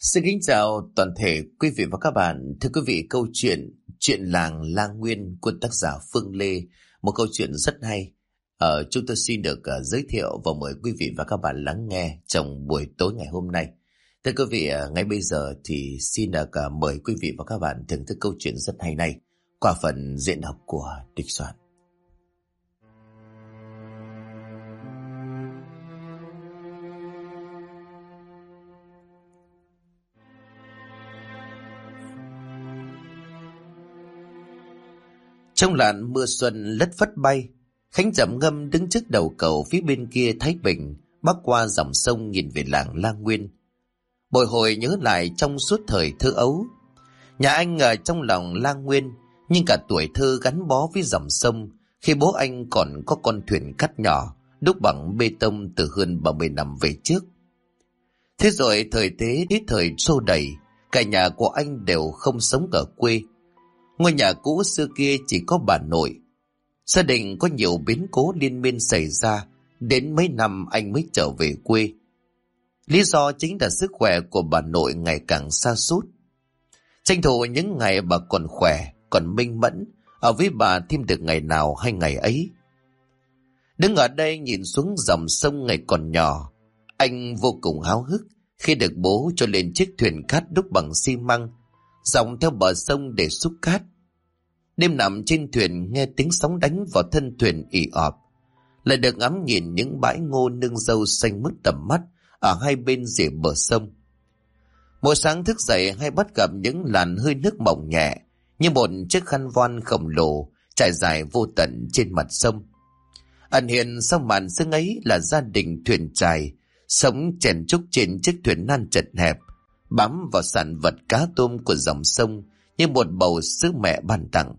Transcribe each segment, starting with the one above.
Xin kính chào toàn thể quý vị và các bạn. Thưa quý vị, câu chuyện Chuyện làng La Nguyên của tác giả Phương Lê, một câu chuyện rất hay. Chúng tôi xin được giới thiệu và mời quý vị và các bạn lắng nghe trong buổi tối ngày hôm nay. Thưa quý vị, ngay bây giờ thì xin được mời quý vị và các bạn thưởng thức câu chuyện rất hay này qua phần diễn đọc của Địch Soạn. Trong làn mưa xuân lất phất bay, Khánh trầm ngâm đứng trước đầu cầu phía bên kia Thái Bình, bắc qua dòng sông nhìn về làng La Nguyên. Bồi hồi nhớ lại trong suốt thời thơ ấu. Nhà anh ở trong lòng La Nguyên, nhưng cả tuổi thơ gắn bó với dòng sông khi bố anh còn có con thuyền cát nhỏ, đúc bằng bê tông từ hơn 30 năm về trước. Thế rồi thời thế đến thời xô đẩy, cả nhà của anh đều không sống ở quê. Ngôi nhà cũ xưa kia chỉ có bà nội. Gia đình có nhiều biến cố liên miên xảy ra, đến mấy năm anh mới trở về quê. Lý do chính là sức khỏe của bà nội ngày càng sa sút. Tranh thủ những ngày bà còn khỏe, còn minh mẫn, ở với bà thêm được ngày nào hay ngày ấy. Đứng ở đây nhìn xuống dòng sông ngày còn nhỏ, anh vô cùng háo hức khi được bố cho lên chiếc thuyền cát đúc bằng xi măng, dòng theo bờ sông để xúc cát. Đêm nằm trên thuyền nghe tiếng sóng đánh vào thân thuyền ì ọp, lại được ngắm nhìn những bãi ngô nương dâu xanh mướt tầm mắt ở hai bên rìa bờ sông. Mỗi sáng thức dậy hay bắt gặp những làn hơi nước mỏng nhẹ như một chiếc khăn voan khổng lồ trải dài vô tận trên mặt sông. Ẩn hiện sau màn sương ấy là gia đình thuyền chài sống chèn chúc trên chiếc thuyền nan chật hẹp, bám vào sản vật cá tôm của dòng sông như một bầu sứ mẹ ban tặng.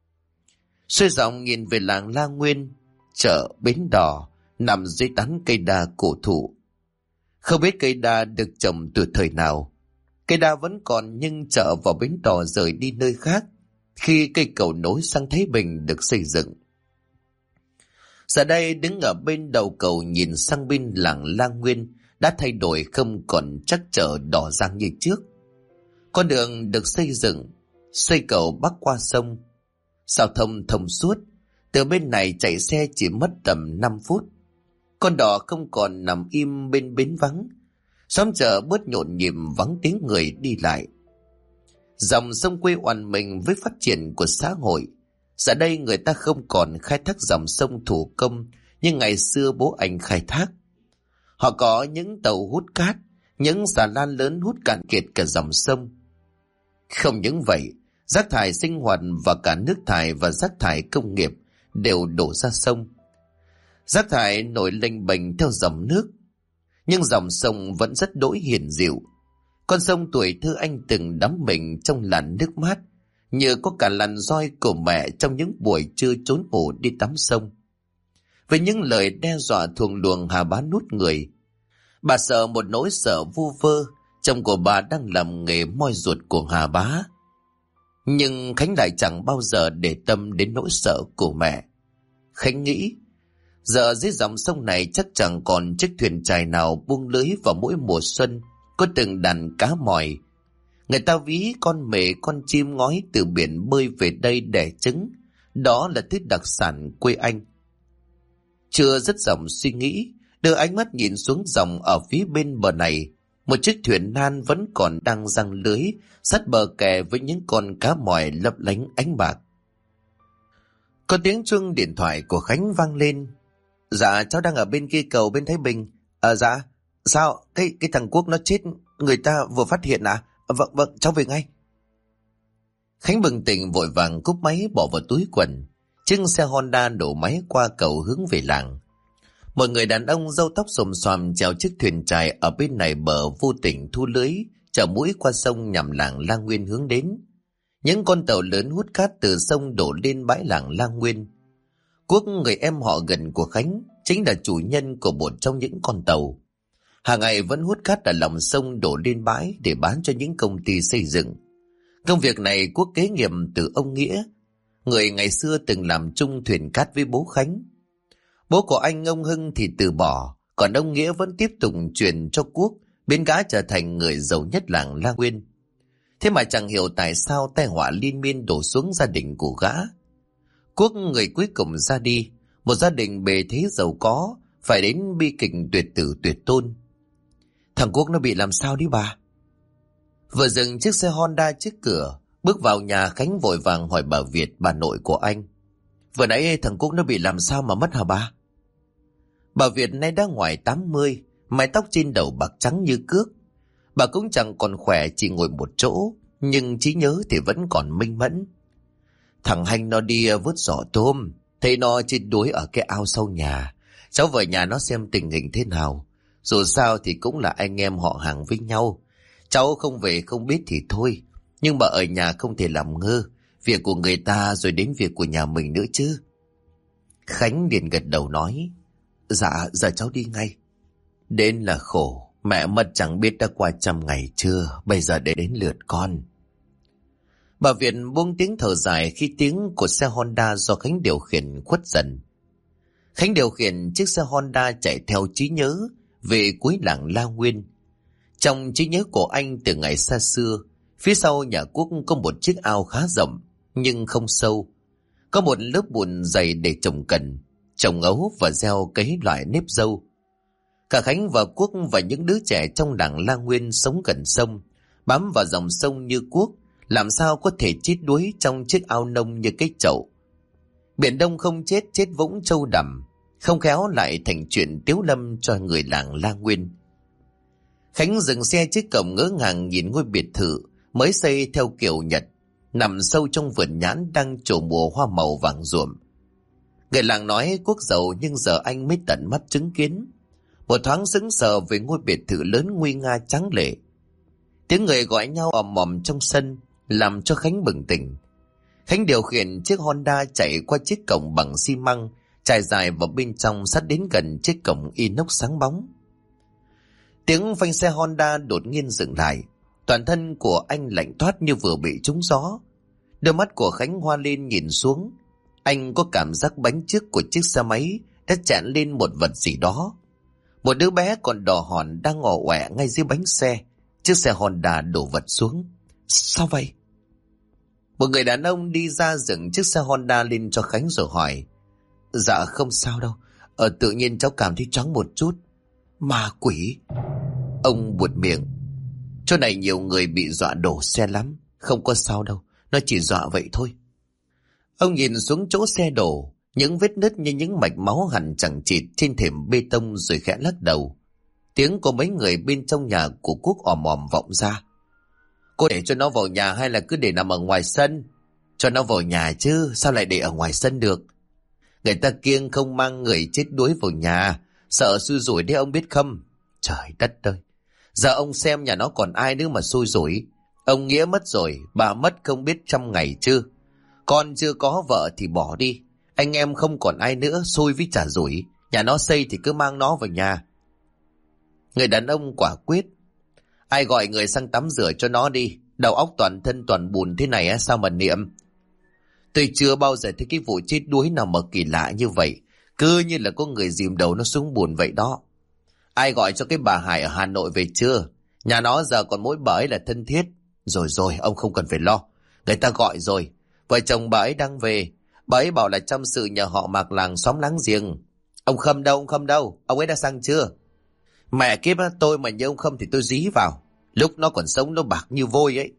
Xuôi dòng nhìn về làng La Nguyên, chợ bến đò nằm dưới tán cây đa cổ thụ. Không biết cây đa được trồng từ thời nào. Cây đa vẫn còn, nhưng chợ và bến đò rời đi nơi khác khi cây cầu nối sang Thái Bình được xây dựng. Giờ đây đứng ở bên đầu cầu nhìn sang bên làng La Nguyên đã thay đổi, không còn trắc trở đỏ rang như trước. Con đường được xây dựng, xây cầu bắc qua sông, giao thông thông suốt. Từ bên này chạy xe chỉ mất tầm 5 phút. Con đò không còn nằm im bên bến vắng. Xóm chợ bớt nhộn nhịp, vắng tiếng người đi lại. Dòng sông quê oằn mình với phát triển của xã hội. Giờ đây người ta không còn khai thác dòng sông thủ công như ngày xưa bố anh khai thác. Họ có những tàu hút cát, những xà lan lớn hút cạn kiệt cả dòng sông. Không những vậy, rác thải sinh hoạt và cả nước thải và rác thải công nghiệp đều đổ ra sông. Rác thải nổi lênh bềnh theo dòng nước, nhưng dòng sông vẫn rất đỗi hiền dịu. Con sông tuổi thơ anh từng đắm mình trong làn nước mát, như có cả làn roi của mẹ trong những buổi trưa trốn ngủ đi tắm sông. Với những lời đe dọa thuồng luồng Hà Bá nuốt người, bà sợ một nỗi sợ vu vơ chồng của bà đang làm nghề moi ruột của Hà Bá. Nhưng Khánh lại chẳng bao giờ để tâm đến nỗi sợ của mẹ. Khánh nghĩ, giờ dưới dòng sông này chắc chẳng còn chiếc thuyền chài nào buông lưới vào mỗi mùa xuân có từng đàn cá mòi. Người ta ví con mề con chim ngói từ biển bơi về đây đẻ trứng. Đó là thứ đặc sản quê anh. Chưa dứt dòng suy nghĩ, đưa ánh mắt nhìn xuống dòng ở phía bên bờ này. Một chiếc thuyền nan vẫn còn đang giăng lưới sát bờ kè với những con cá mòi lấp lánh ánh bạc. Có tiếng chuông điện thoại của Khánh vang lên. Dạ, cháu đang ở bên kia cầu bên Thái Bình. Dạ, sao? Cái thằng Quốc nó chết, người ta vừa phát hiện à? Vâng, cháu về ngay. Khánh bừng tỉnh vội vàng cúp máy bỏ vào túi quần. Chiếc xe Honda đổ máy qua cầu hướng về làng. Một người đàn ông râu tóc xồm xoàm chèo chiếc thuyền chài ở bên này bờ vô tình thu lưới, chở mũi qua sông nhằm làng La Nguyên hướng đến. Những con tàu lớn hút cát từ sông đổ lên bãi làng La Nguyên. Quốc, người em họ gần của Khánh, chính là chủ nhân của một trong những con tàu. Hàng ngày vẫn hút cát ở lòng sông đổ lên bãi để bán cho những công ty xây dựng. Công việc này Quốc kế nghiệp từ ông Nghĩa, người ngày xưa từng làm chung thuyền cát với bố Khánh. Bố của anh, ông Hưng thì từ bỏ, còn ông Nghĩa vẫn tiếp tục truyền cho Quốc biến gã trở thành người giàu nhất làng La Nguyên. Thế mà chẳng hiểu tại sao tai họa liên miên đổ xuống gia đình của gã. Quốc người cuối cùng ra đi, một gia đình bề thế giàu có, phải đến bi kịch tuyệt tử tuyệt tôn. Thằng Quốc nó bị làm sao đi bà? Vừa dừng chiếc xe Honda trước cửa, bước vào nhà, Khánh vội vàng hỏi bà Việt, bà nội của anh. Vừa nãy thằng Quốc nó bị làm sao mà mất hả bà? Bà Việt nay đã ngoài 80, mái tóc trên đầu bạc trắng như cước. Bà cũng chẳng còn khỏe, chỉ ngồi một chỗ, nhưng trí nhớ thì vẫn còn minh mẫn. Thằng Hanh nó đi vớt giỏ tôm, thấy nó chết đuối ở cái ao sau nhà. Cháu về nhà nó xem tình hình thế nào. Dù sao thì cũng là anh em họ hàng với nhau. Cháu không về không biết thì thôi, nhưng mà ở nhà không thể làm ngơ. Việc của người ta rồi đến việc của nhà mình nữa chứ. Khánh liền gật đầu nói, dạ, giờ cháu đi ngay. Đến là khổ, mẹ mất chẳng biết đã qua 100 ngày chưa, bây giờ để đến lượt con. Bà Việt buông tiếng thở dài khi tiếng của xe Honda do Khánh điều khiển khuất dần. Khánh điều khiển chiếc xe Honda chạy theo trí nhớ về cuối làng La Nguyên. Trong trí nhớ của anh từ ngày xa xưa, phía sau nhà Quốc có một chiếc ao khá rộng nhưng không sâu. Có một lớp bùn dày để trồng cần, trồng ấu và gieo cấy loại nếp dâu. Cả Khánh và Quốc và những đứa trẻ trong làng La Nguyên sống gần sông, bám vào dòng sông như Quốc, làm sao có thể chết đuối trong chiếc ao nông như cái chậu. Biển Đông không chết, chết vũng trâu đầm, không khéo lại thành chuyện tiếu lâm cho người làng La Nguyên. Khánh dừng xe trước cổng ngỡ ngàng nhìn ngôi biệt thự mới xây theo kiểu Nhật, nằm sâu trong vườn nhãn đang trổ mùa hoa màu vàng ruộm. Người làng nói Quốc giàu, nhưng giờ anh mới tận mắt chứng kiến. Một thoáng sững sờ về ngôi biệt thự lớn nguy nga tráng lệ. Tiếng người gọi nhau ầm ầm trong sân làm cho Khánh bừng tỉnh. Khánh điều khiển chiếc Honda chạy qua chiếc cổng bằng xi măng trải dài vào bên trong, sát đến gần chiếc cổng inox sáng bóng. Tiếng phanh xe Honda đột nhiên dừng lại. Toàn thân của anh lạnh toát như vừa bị trúng gió. Đôi mắt của Khánh hoa lên nhìn xuống. Anh có cảm giác bánh trước của chiếc xe máy đã chạm lên một vật gì đó. Một đứa bé còn đỏ hòn đang ngọ quẹ ngay dưới bánh xe. Chiếc xe Honda đổ vật xuống. Sao vậy? Một người đàn ông đi ra dựng chiếc xe Honda lên cho Khánh rồi hỏi. Dạ không sao đâu. Tự nhiên cháu cảm thấy choáng một chút. Ma quỷ. Ông buột miệng. Chỗ này nhiều người bị dọa đổ xe lắm. Không có sao đâu, nó chỉ dọa vậy thôi. Ông nhìn xuống chỗ xe đổ, những vết nứt như những mạch máu hằn chẳng chịt trên thềm bê tông, rồi khẽ lắc đầu. Tiếng của mấy người bên trong nhà của Quốc òm òm vọng ra. Cô để cho nó vào nhà hay là cứ để nằm ở ngoài sân? Cho nó vào nhà chứ, sao lại để ở ngoài sân được? Người ta kiêng không mang người chết đuối vào nhà, sợ xui rủi đấy ông biết không? Trời đất ơi, giờ ông xem nhà nó còn ai nữa mà xui rủi. Ông Nghĩa mất rồi, bà mất không biết 100 ngày chưa. Con chưa có vợ thì bỏ đi. Anh em không còn ai nữa, xui với chả rủi. Nhà nó xây thì cứ mang nó vào nhà. Người đàn ông quả quyết. Ai gọi người sang tắm rửa cho nó đi. Đầu óc toàn thân toàn bùn thế này sao mà niệm. Tôi chưa bao giờ thấy cái vụ chết đuối nào mà kỳ lạ như vậy. Cứ như là có người dìm đầu nó xuống bùn vậy đó. Ai gọi cho cái bà Hải ở Hà Nội về chưa? Nhà nó giờ còn mỗi bà ấy là thân thiết. Rồi, ông không cần phải lo. Người ta gọi rồi. Vợ chồng bà ấy đang về. Bà ấy bảo là chăm sự nhà họ Mạc làng xóm láng giềng. Ông Khâm đâu? Ông ấy đã sang chưa? Mẹ kiếp tôi mà như ông Khâm thì tôi dí vào. Lúc nó còn sống nó bạc như vôi ấy.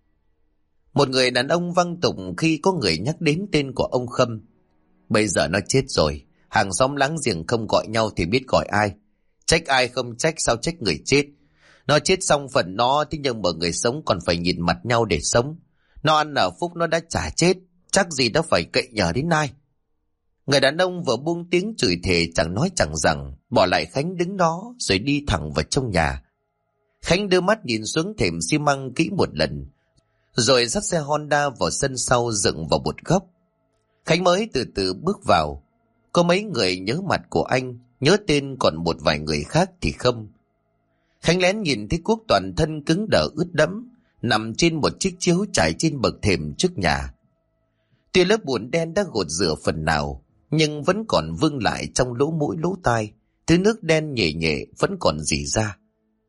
Một người đàn ông văng tục khi có người nhắc đến tên của ông Khâm. Bây giờ nó chết rồi. Hàng xóm láng giềng không gọi nhau thì biết gọi ai. Trách ai không trách, sao trách người chết. Nó chết xong phần nó, thế nhưng mà người sống còn phải nhìn mặt nhau để sống. Nó ăn ở phúc nó đã chả chết, chắc gì đã phải cậy nhờ đến ai. Người đàn ông vừa buông tiếng chửi thề chẳng nói chẳng rằng, bỏ lại Khánh đứng đó rồi đi thẳng vào trong nhà. Khánh đưa mắt nhìn xuống thềm xi măng kỹ một lần, rồi dắt xe Honda vào sân sau dựng vào một góc. Khánh mới từ từ bước vào. Có mấy người nhớ mặt của anh, nhớ tên, còn một vài người khác thì không. Khánh lén nhìn thấy Quốc toàn thân cứng đờ ướt đẫm, nằm trên một chiếc chiếu trải trên bậc thềm trước nhà. Tuy lớp bùn đen đã gột rửa phần nào, nhưng vẫn còn vương lại trong lỗ mũi lỗ tai, thứ nước đen nhẹ nhẹ vẫn còn rỉ ra.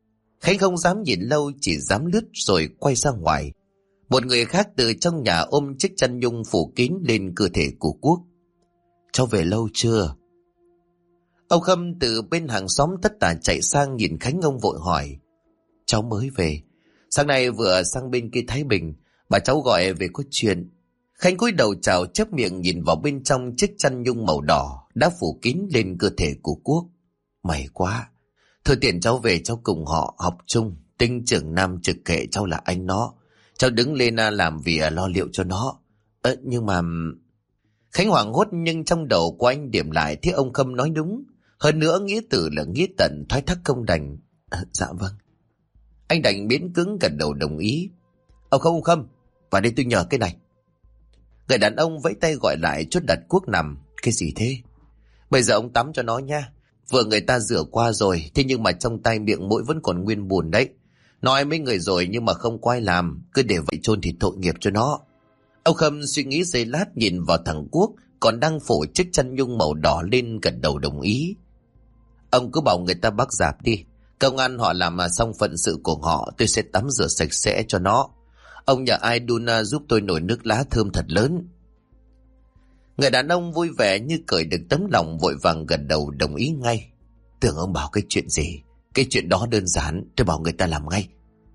Khánh không dám nhìn lâu, chỉ dám lướt rồi quay ra ngoài. Một người khác từ trong nhà ôm chiếc chăn nhung phủ kín lên cơ thể của Quốc. Cháu về lâu chưa? Ông Khâm từ bên hàng xóm tất tả chạy sang nhìn Khánh, ông vội hỏi. Cháu mới về. Sáng nay vừa sang bên kia Thái Bình, bà cháu gọi về có chuyện. Khánh cúi đầu chào chớp miệng nhìn vào bên trong chiếc chăn nhung màu đỏ đã phủ kín lên cơ thể của Quốc. May quá. Thôi tiện cháu về cháu cùng họ học chung. Tinh trưởng nam trực kệ cháu là anh nó. Cháu đứng lên làm vì lo liệu cho nó. Nhưng mà... Khánh hoảng hốt nhưng trong đầu của anh điểm lại thấy ông Khâm nói đúng. Hơn nữa nghĩa tử là nghĩa tận, thoái thác không đành. Dạ vâng. Anh đành miễn cưỡng gật đầu đồng ý. Ông Khâm, vào đây tôi nhờ cái này. Người đàn ông vẫy tay gọi lại chốt đặt Quốc nằm. Cái gì thế? Bây giờ ông tắm cho nó nha. Vừa người ta rửa qua rồi, thế nhưng mà trong tay miệng mũi vẫn còn nguyên bùn đấy. Nói mấy người rồi nhưng mà không có ai làm, cứ để vậy chôn thì tội nghiệp cho nó. Ông Khâm suy nghĩ giây lát nhìn vào thằng Quốc còn đang phủ chiếc chăn nhung màu đỏ lên, gật đầu đồng ý. Ông cứ bảo người ta bắt rạp đi. Công an họ làm xong phận sự của họ, tôi sẽ tắm rửa sạch sẽ cho nó. Ông nhờ ai đun giúp tôi nồi nước lá thơm thật lớn. Người đàn ông vui vẻ như cởi được tấm lòng, vội vàng gật đầu đồng ý ngay. Tưởng ông bảo cái chuyện gì? Cái chuyện đó đơn giản, tôi bảo người ta làm ngay.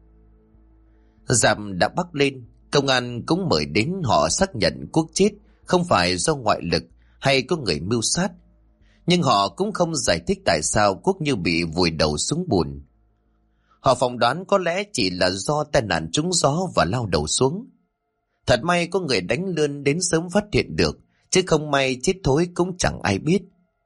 Rạp đã bắc lên, công an cũng mời đến, họ xác nhận Quốc chết không phải do ngoại lực hay có người mưu sát. Nhưng họ cũng không giải thích tại sao Quốc như bị vùi đầu xuống bùn. Họ phỏng đoán có lẽ chỉ là do tai nạn trúng gió và lao đầu xuống. Thật may có người đánh lươn đến sớm phát hiện được, chứ không may chết thối cũng chẳng ai biết.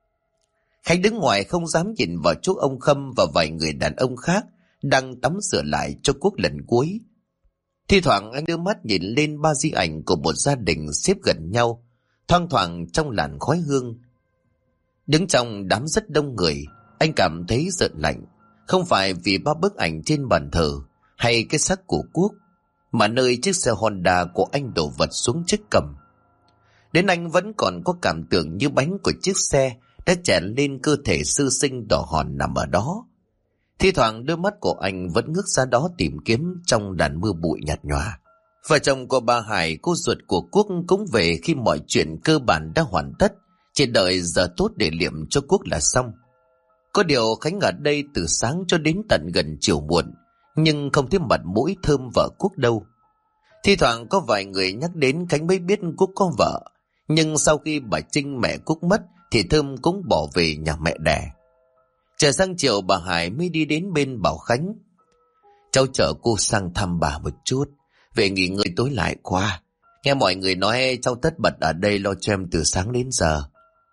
Khánh đứng ngoài không dám nhìn vào chỗ ông Khâm và vài người đàn ông khác đang tắm rửa lại cho Quốc lần cuối. Thi thoảng anh đưa mắt nhìn lên ba di ảnh của một gia đình xếp gần nhau, thoang thoảng trong làn khói hương. Đứng trong đám rất đông người, anh cảm thấy rợn lạnh, không phải vì ba bức ảnh trên bàn thờ hay cái xác của Quốc, mà nơi chiếc xe Honda của anh đổ vật xuống chiếc cầm. Đến anh vẫn còn có cảm tưởng như bánh của chiếc xe đã chèn lên cơ thể sư sinh đỏ hòn nằm ở đó. Thi thoảng đôi mắt của anh vẫn ngước ra đó tìm kiếm trong đàn mưa bụi nhạt nhòa. Vợ chồng của bà Hải, cô ruột của Quốc, cũng về khi mọi chuyện cơ bản đã hoàn tất, chỉ đợi giờ tốt để liệm cho Quốc là xong. Có điều Khánh ở đây từ sáng cho đến tận gần chiều muộn, nhưng không thấy mặt mũi Thơm vợ Quốc đâu. Thi thoảng có vài người nhắc đến Khánh mới biết Quốc có vợ, nhưng sau khi bà Trinh mẹ Quốc mất thì Thơm cũng bỏ về nhà mẹ đẻ. Trở sang chiều bà Hải mới đi đến bên bảo Khánh. Cháu chở cô sang thăm bà một chút, về nghỉ ngơi tối lại qua. Nghe mọi người nói cháu tất bật ở đây lo cho em từ sáng đến giờ.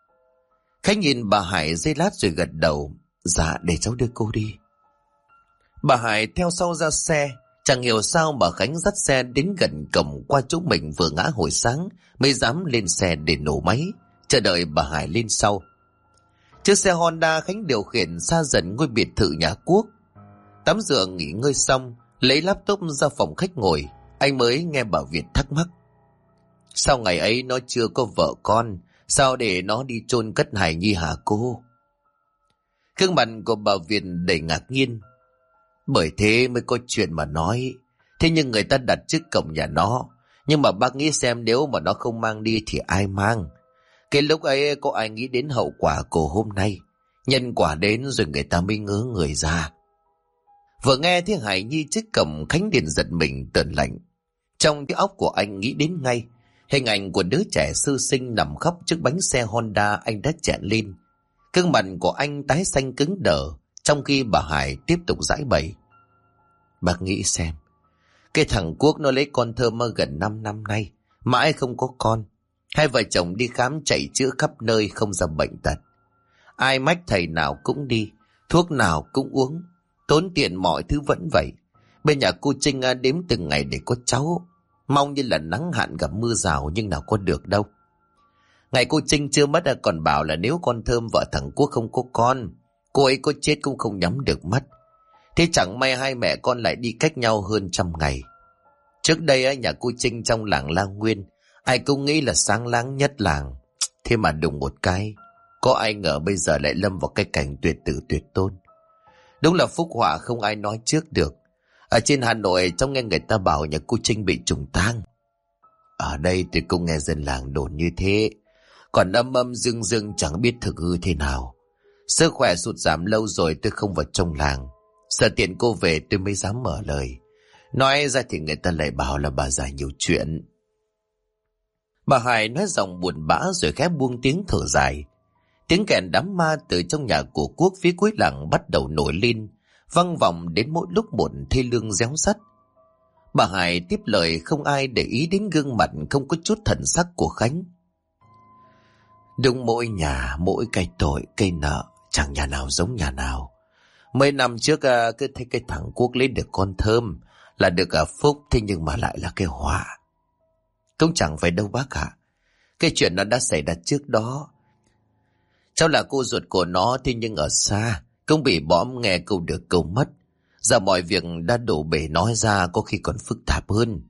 Khánh nhìn bà Hải giây lát rồi gật đầu. Dạ, để cháu đưa cô đi. Bà Hải theo sau ra xe. Chẳng hiểu sao bà Khánh dắt xe đến gần cổng qua chỗ mình vừa ngã hồi sáng mới dám lên xe để nổ máy, chờ đợi bà Hải lên sau. Chiếc xe Honda Khánh điều khiển xa dần ngôi biệt thự nhà Quốc. Tắm rửa nghỉ ngơi xong, lấy laptop ra phòng khách ngồi, anh mới nghe bà Việt thắc mắc. Sao ngày ấy nó chưa có vợ con, sao để nó đi chôn cất hài nhi hả cô? Gương mặt của bà Việt đầy ngạc nhiên. Bởi thế mới có chuyện mà nói. Thế nhưng người ta đặt trước cổng nhà nó. Nhưng mà bác nghĩ xem nếu mà nó không mang đi thì ai mang? Cái lúc ấy có ai nghĩ đến hậu quả của hôm nay? Nhân quả đến rồi người ta mới ngớ người ra. Vừa nghe thấy Hải Nhi trước cổng, Khánh liền giật mình tởn lạnh. Trong cái óc của anh nghĩ đến ngay hình ảnh của đứa trẻ sơ sinh nằm khóc trước bánh xe Honda anh đã chẹn lên. Gương mặt của anh tái xanh cứng đờ, trong khi bà Hải tiếp tục giãi bày. Bác nghĩ xem, cái thằng Quốc nó lấy con Thơm gần 5 năm nay, mãi không có con. Hai vợ chồng đi khám chạy chữa khắp nơi không ra bệnh tật. Ai mách thầy nào cũng đi, thuốc nào cũng uống, tốn tiền mọi thứ vẫn vậy. Bên nhà cô Trinh đếm từng ngày để có cháu, mong như là nắng hạn gặp mưa rào nhưng nào có được đâu. Ngày cô Trinh chưa mất còn bảo là nếu con Thơm vợ thằng Quốc không có con, cô ấy có chết cũng không nhắm được mắt. Thế chẳng may hai mẹ con lại đi cách nhau hơn 100 ngày. Trước đây nhà cô Trinh trong làng La Nguyên, ai cũng nghĩ là sáng láng nhất làng. Thế mà đùng một cái, có ai ngờ bây giờ lại lâm vào cái cảnh tuyệt tử tuyệt tôn. Đúng là phúc họa không ai nói trước được. Ở trên Hà Nội trong nghe người ta bảo nhà cô Trinh bị trùng tang. Ở đây tôi cũng nghe dân làng đồn như thế. Còn âm âm dương dương chẳng biết thực hư thế nào. Sức khỏe sụt giảm lâu rồi tôi không vào trong làng. Sợ tiện cô về tôi mới dám mở lời. Nói ra thì người ta lại bảo là bà già nhiều chuyện. Bà Hải nói giọng buồn bã rồi khẽ buông tiếng thở dài. Tiếng kèn đám ma từ trong nhà của Quốc phía cuối làng bắt đầu nổi lên, vang vọng đến mỗi lúc một thê lương réo rắt. Bà Hải tiếp lời không ai để ý đến gương mặt không có chút thần sắc của Khánh. Đúng mỗi nhà, mỗi cây tội, cây nợ, chẳng nhà nào giống nhà nào. Mấy năm trước cứ thấy cái thằng Quốc lấy được con Thơm là được phúc, thế nhưng mà lại là cái họa. Cũng chẳng phải đâu bác ạ. Cái chuyện nó đã xảy ra trước đó. Cháu là cô ruột của nó, thế nhưng ở xa, cũng bị bõm nghe câu được câu mất. Giờ mọi việc đã đổ bể nói ra có khi còn phức tạp hơn.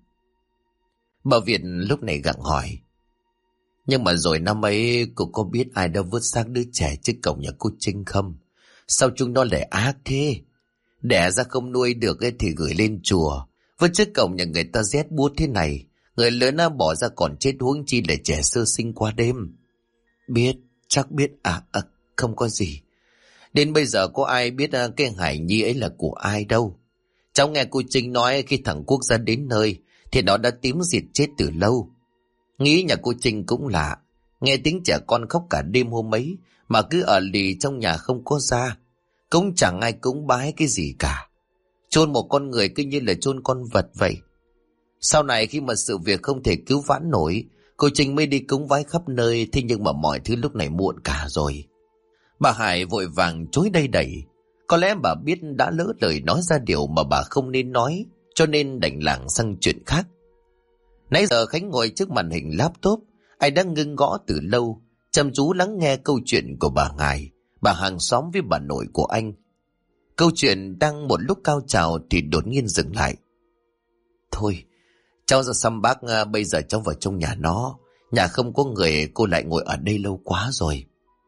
Bà Việt lúc này gặng hỏi. Nhưng mà rồi năm ấy cô có biết ai đã vứt xác đứa trẻ trước cổng nhà cô Trinh không? Sao chúng nó lại ác thế? Đẻ ra không nuôi được ấy thì gửi lên chùa. Vứt trước cổng nhà người ta rét buốt thế này. Người lớn bỏ ra còn chết, huống chi là trẻ sơ sinh qua đêm. Biết, chắc biết không có gì. Đến bây giờ có ai biết cái Hải Nhi ấy là của ai đâu. Cháu nghe cô Trinh nói khi thằng Quốc ra đến nơi thì nó đã tím diệt chết từ lâu. Nghĩ nhà cô Trinh cũng lạ. Nghe tiếng trẻ con khóc cả đêm hôm ấy mà cứ ở lì trong nhà không có ra. Cũng chẳng ai cúng bái cái gì cả. Chôn một con người cứ như là chôn con vật vậy. Sau này khi mà sự việc không thể cứu vãn nổi, cô Trinh mới đi cúng vái khắp nơi. Thế nhưng mà mọi thứ lúc này muộn cả rồi. Bà Hải vội vàng chối đây đẩy. Có lẽ bà biết đã lỡ lời nói ra điều mà bà không nên nói, cho nên đành lảng sang chuyện khác. Nãy giờ Khánh ngồi trước màn hình laptop, anh đang ngưng gõ từ lâu, chăm chú lắng nghe câu chuyện của bà Ngài, bà hàng xóm với bà nội của anh. Câu chuyện đang một lúc cao trào thì đột nhiên dừng lại. Thôi, cháu ra xăm bác, bây giờ cháu vào trong nhà nó. Nhà không có người, cô lại ngồi ở đây lâu quá rồi.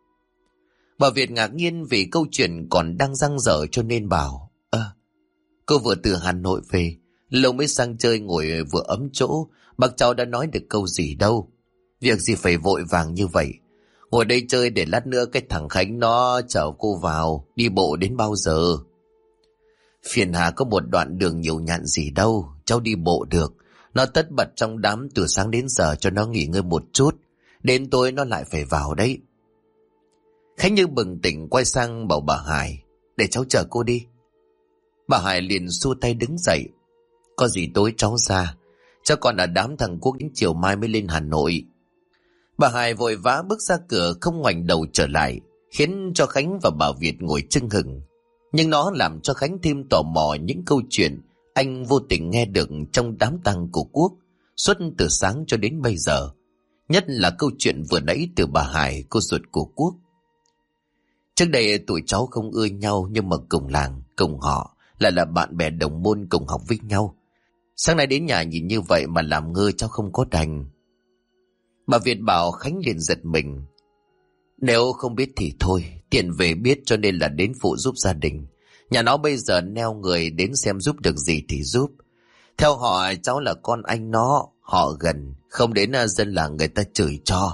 Bà Việt ngạc nhiên vì câu chuyện còn đang dang dở cho nên bảo. Cô vừa từ Hà Nội về, lâu mới sang chơi ngồi vừa ấm chỗ, bác cháu đã nói được câu gì đâu. Việc gì phải vội vàng như vậy. Ngồi đây chơi để lát nữa cái thằng Khánh nó chở cô vào, đi bộ đến bao giờ? Phiền Hà có một đoạn đường nhiều nhặn gì đâu, cháu đi bộ được. Nó tất bật trong đám từ sáng đến giờ cho nó nghỉ ngơi một chút. Đến tối nó lại phải vào đấy. Khánh như bừng tỉnh quay sang bảo bà Hải. Để cháu chở cô đi. Bà Hải liền xua tay đứng dậy. Có gì tối cháu ra. Cháu còn ở đám thằng Quốc đến chiều mai mới lên Hà Nội. Bà Hải vội vã bước ra cửa không ngoảnh đầu trở lại, khiến cho Khánh và bà Việt ngồi chưng hửng. Nhưng nó làm cho Khánh thêm tò mò những câu chuyện anh vô tình nghe được trong đám tang của Quốc suốt từ sáng cho đến bây giờ. Nhất là câu chuyện vừa nãy từ bà Hải, cô ruột của Quốc. Trước đây tụi cháu không ưa nhau nhưng mà cùng làng, cùng họ, lại là bạn bè đồng môn cùng học với nhau. Sáng nay đến nhà nhìn như vậy mà làm ngơ cháu không có đành. Bà Việt bảo. Khánh liền giật mình. Nếu không biết thì thôi, tiện về biết cho nên là đến phụ giúp gia đình. Nhà nó bây giờ neo người đến xem giúp được gì thì giúp. Theo họ cháu là con anh nó, họ gần, không đến dân làng người ta chửi cho.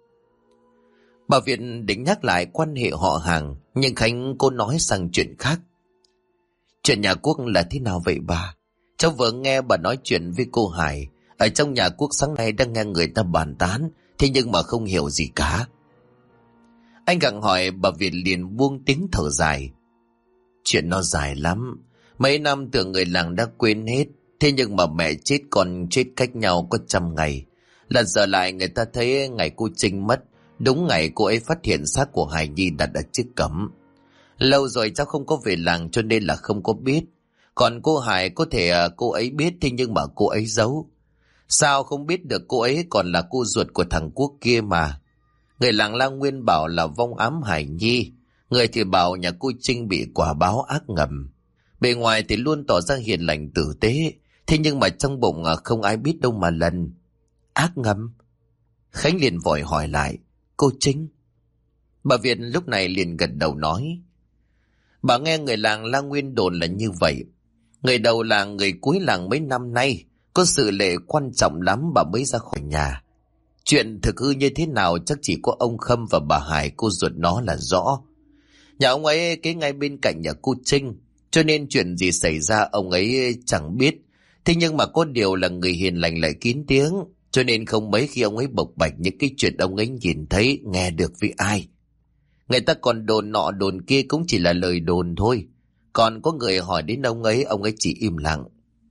Bà Việt định nhắc lại quan hệ họ hàng, nhưng Khánh cô nói sang chuyện khác. Chuyện nhà Quốc là thế nào vậy bà? Cháu vừa nghe bà nói chuyện với cô Hải. Ở trong nhà Quốc sáng nay đang nghe người ta bàn tán, thế nhưng mà không hiểu gì cả. Anh gặng hỏi, bà Việt liền buông tiếng thở dài. Chuyện nó dài lắm. Mấy năm tưởng người làng đã quên hết. Thế nhưng mà mẹ chết còn chết cách nhau có 100 ngày. Lần giờ lại người ta thấy ngày cô Trinh mất, đúng ngày cô ấy phát hiện xác của Hải Nhi đặt ở chiếc cẩm. Lâu rồi cháu không có về làng cho nên là không có biết. Còn cô Hải có thể cô ấy biết, thế nhưng mà cô ấy giấu. Sao không biết được cô ấy còn là cô ruột của thằng Quốc kia mà. Người làng La Nguyên bảo là vong ám Hải Nhi. Người thì bảo nhà cô Trinh bị quả báo ác ngầm. Bề ngoài thì luôn tỏ ra hiền lành tử tế, thế nhưng mà trong bụng không ai biết đâu mà lần. Ác ngầm? Khánh liền vội hỏi lại. Cô Trinh? Bà Việt lúc này liền gật đầu nói. Bà nghe người làng La Nguyên đồn là như vậy. Người đầu làng, người cuối làng mấy năm nay có sự lệ quan trọng lắm bà mới ra khỏi nhà. Chuyện thực hư như thế nào chắc chỉ có ông Khâm và bà Hải cô ruột nó là rõ. Nhà ông ấy kế ngay bên cạnh nhà cô Trinh, cho nên chuyện gì xảy ra ông ấy chẳng biết. Thế nhưng mà có điều là người hiền lành lại kín tiếng, cho nên không mấy khi ông ấy bộc bạch những cái chuyện ông ấy nhìn thấy nghe được với ai. Người ta còn đồn nọ đồn kia cũng chỉ là lời đồn thôi. Còn có người hỏi đến ông ấy chỉ im lặng.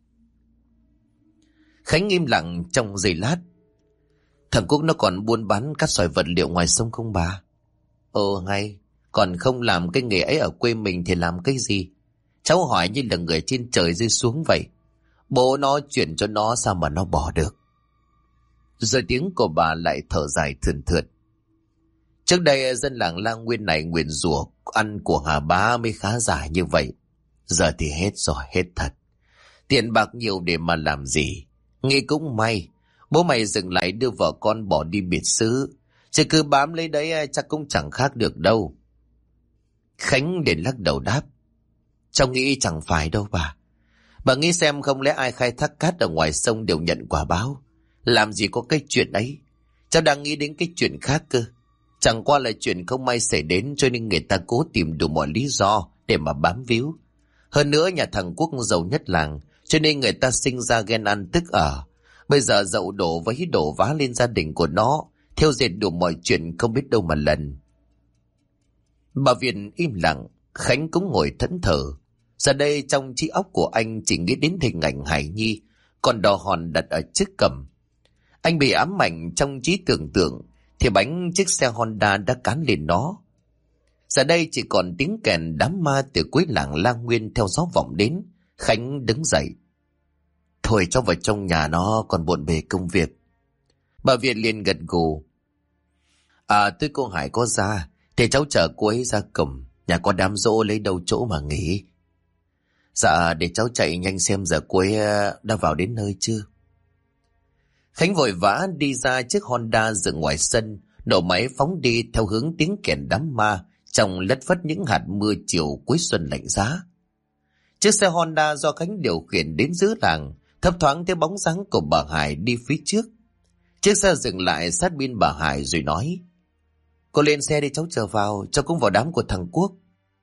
Khánh im lặng trong giây lát. Thằng Quốc nó còn buôn bán cát sỏi vật liệu ngoài sông không bà? Hay. Còn không làm cái nghề ấy ở quê mình thì làm cái gì? Cháu hỏi như là người trên trời rơi xuống vậy. Bố nó chuyển cho nó sao mà nó bỏ được? Rồi tiếng của bà lại thở dài thườn thượt. Trước đây dân làng La Nguyên này nguyền rủa ăn của Hà Bá mới khá giả như vậy. Giờ thì hết rồi, hết thật. Tiền bạc nhiều để mà làm gì? Nghĩ cũng may, bố mày dừng lại đưa vợ con bỏ đi biệt xứ. Chứ cứ bám lấy đấy chắc cũng chẳng khác được đâu. Khánh đến lắc đầu đáp. Cháu nghĩ chẳng phải đâu bà. Bà nghĩ xem không lẽ ai khai thác cát ở ngoài sông đều nhận quả báo. Làm gì có cái chuyện ấy. Cháu đang nghĩ đến cái chuyện khác cơ. Chẳng qua là chuyện không may xảy đến cho nên người ta cố tìm đủ mọi lý do để mà bám víu. Hơn nữa nhà thằng Quốc giàu nhất làng, cho nên người ta sinh ra ghen ăn tức ở. Bây giờ dậu đổ với đổ vá lên gia đình của nó, theo dệt đủ mọi chuyện không biết đâu mà lần. Bà Viện im lặng, Khánh cũng ngồi thẫn thờ. Giờ đây trong trí óc của anh chỉ nghĩ đến hình ảnh Hải Nhi, còn đò hòn đặt ở trước cầm. Anh bị ám ảnh trong trí tưởng tượng, thì bánh chiếc xe Honda đã cán lên nó. Giờ đây chỉ còn tiếng kèn đám ma từ cuối làng La Nguyên theo gió vọng đến. Khánh đứng dậy. Thôi cháu vào trong nhà nó còn bộn bề công việc. Bà Viện liền gật gù. Tôi cô Hải có ra, thì cháu chở cô ấy ra cổng. Nhà có đám dỗ lấy đâu chỗ mà nghỉ. Dạ để cháu chạy nhanh xem giờ cô ấy đã vào đến nơi chưa. Khánh vội vã đi ra chiếc Honda dựng ngoài sân, nổ máy phóng đi theo hướng tiếng kèn đám ma trong lất phất những hạt mưa chiều cuối xuân lạnh giá. Chiếc xe Honda do Khánh điều khiển đến giữa làng, thấp thoáng thấy bóng dáng của bà Hải đi phía trước. Chiếc xe dừng lại sát bên bà Hải rồi nói: Cô lên xe đi, cháu chờ vào, cháu cũng vào đám của thằng Quốc.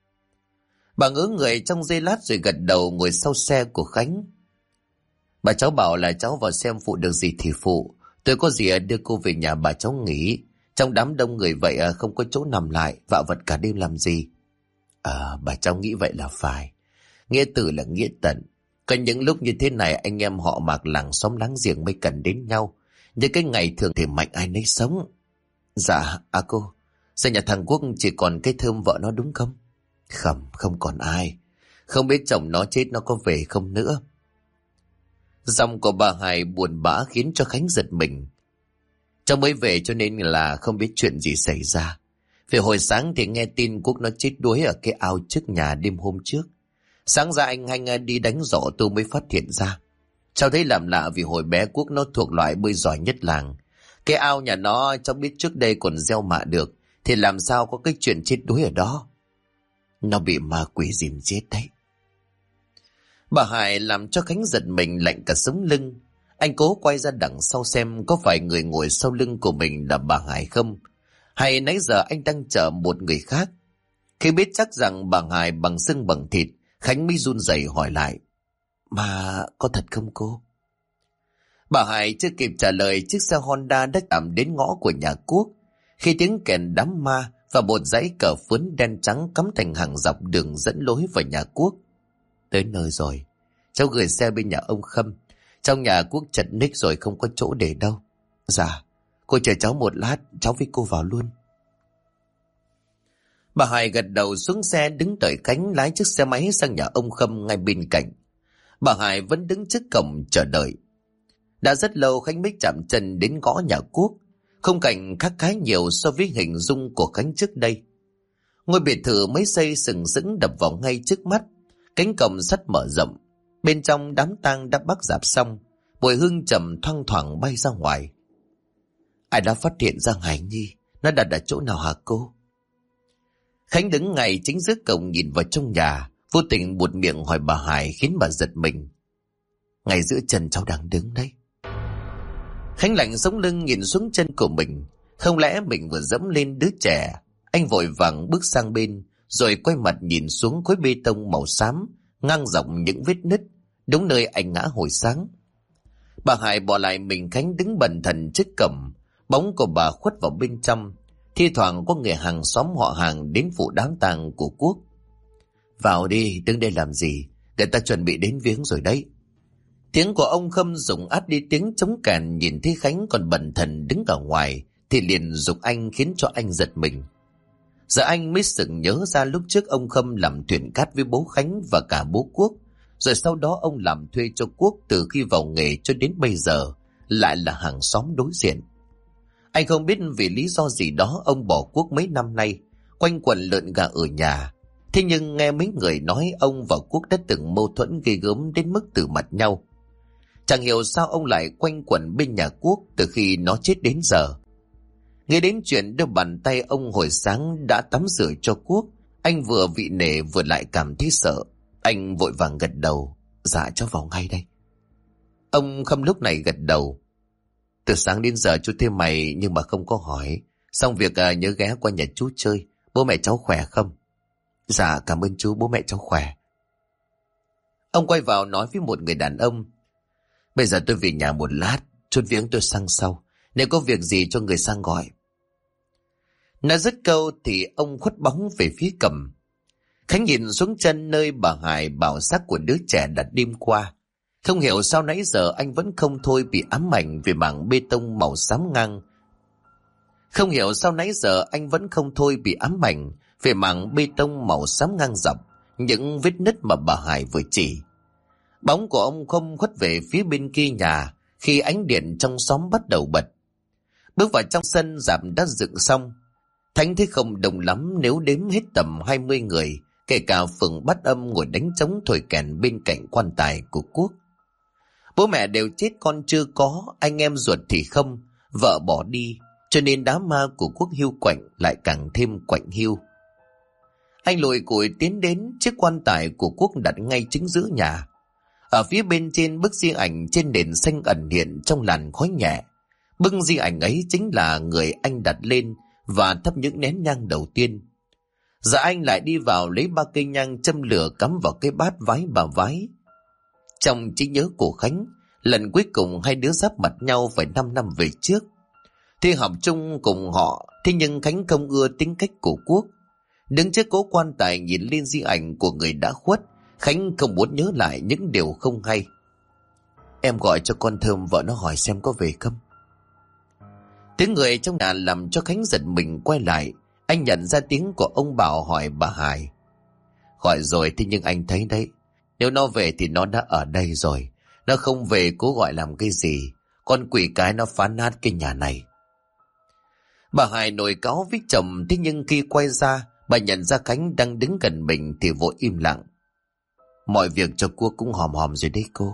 Bà ngỡ người trong giây lát rồi gật đầu ngồi sau xe của Khánh. Bà cháu bảo là cháu vào xem phụ được gì thì phụ. Tôi có gì đưa cô về nhà bà cháu nghỉ. Trong đám đông người vậy không có chỗ nằm lại, vạ vật cả đêm làm gì. Bà cháu nghĩ vậy là phải. Nghĩa tử là nghĩa tận. Có những lúc như thế này anh em họ Mạc làng xóm láng giềng mới cần đến nhau. Những cái ngày thường thì mạnh ai nấy sống. Dạ, cô. Sao nhà thằng Quốc chỉ còn cái thơm vợ nó đúng không? Không còn ai. Không biết chồng nó chết nó có về không nữa. Giọng của bà Hải buồn bã khiến cho Khánh giật mình. Cháu mới về cho nên là không biết chuyện gì xảy ra. Vì hồi sáng thì nghe tin Quốc nó chết đuối ở cái ao trước nhà đêm hôm trước. Sáng ra anh Hanh đi đánh giỏ tôi mới phát hiện ra. Cháu thấy làm lạ vì hồi bé Quốc nó thuộc loại bơi giỏi nhất làng. Cái ao nhà nó cháu biết trước đây còn gieo mạ được, thì làm sao có cái chuyện chết đuối ở đó. Nó bị ma quỷ dìm chết đấy. Bà Hải làm cho Khánh giật mình lạnh cả sống lưng. Anh cố quay ra đằng sau xem có phải người ngồi sau lưng của mình là bà Hải không, hay nãy giờ anh đang chờ một người khác. Khi biết chắc rằng bà Hải bằng xương bằng thịt, Khánh mới run rẩy hỏi lại: Mà có thật không cô? Bà Hải chưa kịp trả lời, chiếc xe Honda đã chạm đến ngõ của nhà Quốc. Khi tiếng kèn đám ma và một dãy cờ phướn đen trắng cắm thành hàng dọc đường dẫn lối vào nhà Quốc. Tới nơi rồi, cháu gửi xe bên nhà ông Khâm. Trong nhà Quốc chật ních rồi không có chỗ để đâu. Dạ, cô chờ cháu một lát, cháu với cô vào luôn. Bà Hải gật đầu xuống xe đứng đợi Khánh lái chiếc xe máy sang nhà ông Khâm ngay bên cạnh. Bà Hải vẫn đứng trước cổng chờ đợi. Đã rất lâu Khánh mới chạm chân đến ngõ nhà Quốc. Khung cảnh khác khá nhiều so với hình dung của Khánh trước đây. Ngôi biệt thự mới xây sừng sững đập vào ngay trước mắt. Cánh cổng sắt mở rộng. Bên trong đám tang đã bắc rạp xong. Mùi hương trầm thoang thoảng bay ra ngoài. Ai đã phát hiện ra Hải Nhi? Nó đặt ở chỗ nào hả cô? Khánh đứng ngay chính giữa cổng nhìn vào trong nhà, vô tình buột miệng hỏi bà Hải khiến bà giật mình. Ngay giữa chân cháu đang đứng đấy. Khánh lạnh sống lưng nhìn xuống chân của mình. Không lẽ mình vừa dẫm lên đứa trẻ? Anh vội vàng bước sang bên, rồi quay mặt nhìn xuống khối bê tông màu xám, ngang dọc những vết nứt, đúng nơi anh ngã hồi sáng. Bà Hải bỏ lại mình Khánh đứng bần thần trước cổng, bóng của bà khuất vào bên trong. Thi thoảng có người hàng xóm họ hàng đến phụ đám tang của Quốc. Vào đi, đứng đây làm gì? Người ta chuẩn bị đến viếng rồi đấy. Tiếng của ông Khâm dùng át đi tiếng trống kèn. Nhìn thấy Khánh còn bần thần đứng ở ngoài thì liền giục anh, khiến cho anh giật mình. Giờ anh mới sực nhớ ra lúc trước ông Khâm làm thuyền cát với bố Khánh và cả bố Quốc. Rồi sau đó ông làm thuê cho Quốc từ khi vào nghề cho đến bây giờ, lại là hàng xóm đối diện. Anh không biết vì lý do gì đó ông bỏ Quốc mấy năm nay, quanh quẩn lợn gà ở nhà. Thế nhưng nghe mấy người nói ông và Quốc đã từng mâu thuẫn ghê gớm đến mức từ mặt nhau. Chẳng hiểu sao ông lại quanh quẩn bên nhà Quốc từ khi nó chết đến giờ. Nghe đến chuyện đưa bàn tay ông hồi sáng đã tắm rửa cho Quốc, anh vừa vị nể vừa lại cảm thấy sợ. Anh vội vàng gật đầu. Dạ cháu vào ngay đây. Ông Khâm lúc này gật đầu. Từ sáng đến giờ chú thêm mày nhưng mà không có hỏi. Xong việc nhớ ghé qua nhà chú chơi. Bố mẹ cháu khỏe không? Dạ cảm ơn chú, bố mẹ cháu khỏe. Ông quay vào nói với một người đàn ông. Bây giờ tôi về nhà một lát, chút viếng tôi sang sau. Nếu có việc gì cho người sang gọi. Nói dứt câu thì ông khuất bóng về phía cầm. Khánh nhìn xuống chân nơi bà Hải bảo xác của đứa trẻ đặt đêm qua. Không hiểu sao nãy giờ anh vẫn không thôi bị ám ảnh về mảng bê tông màu xám ngang. Không hiểu sao nãy giờ anh vẫn không thôi bị ám ảnh về mảng bê tông màu xám ngang dọc, những vết nứt mà bà Hải vừa chỉ. Bóng của ông không khuất về phía bên kia nhà khi ánh điện trong xóm bắt đầu bật. Bước vào trong sân, rạp đã dựng xong. Thánh thấy không đông lắm, nếu đếm hết tầm 20 người, kể cả Phượng Bát Âm ngồi đánh trống thổi kèn bên cạnh quan tài của Quốc. Bố mẹ đều chết, con chưa có, anh em ruột thì không, vợ bỏ đi, cho nên đám ma của Quốc hiu quạnh lại càng thêm quạnh hiu. Anh lùi cùi tiến đến chiếc quan tài của Quốc đặt ngay chính giữa nhà. Ở phía bên trên bức di ảnh trên nền xanh ẩn hiện trong làn khói nhẹ. Bức di ảnh ấy chính là người anh đặt lên và thắp những nén nhang đầu tiên. Giờ anh lại đi vào lấy 3 cây nhang châm lửa cắm vào cái bát vái bà vái. Trong trí nhớ của Khánh, lần cuối cùng hai đứa giáp mặt nhau phải 5 năm về trước. Thi học chung cùng họ, thế nhưng Khánh không ưa tính cách của Quốc. Đứng trước cố quan tài nhìn lên di ảnh của người đã khuất, Khánh không muốn nhớ lại những điều không hay. Em gọi cho con Thơm vợ nó hỏi xem có về không. Tiếng người trong nhà làm cho Khánh giật mình quay lại. Anh nhận ra tiếng của ông Bảo hỏi bà Hải. Gọi rồi thế nhưng anh thấy đấy, nếu nó về thì nó đã ở đây rồi. Nó không về cố gọi làm cái gì. Con quỷ cái nó phá nát cái nhà này. Bà Hải nổi cáu với chồng, thế nhưng khi quay ra, bà nhận ra Khánh đang đứng gần mình thì vội im lặng. Mọi việc cho Quốc cũng hòm hòm rồi đấy cô.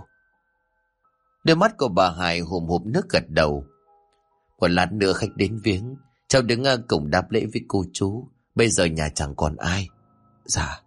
Đôi mắt của bà Hải hùm hụp nước gật đầu. Một lát nữa khách đến viếng, cháu đứng cổng đáp lễ với cô chú. Bây giờ nhà chẳng còn ai. Dạ.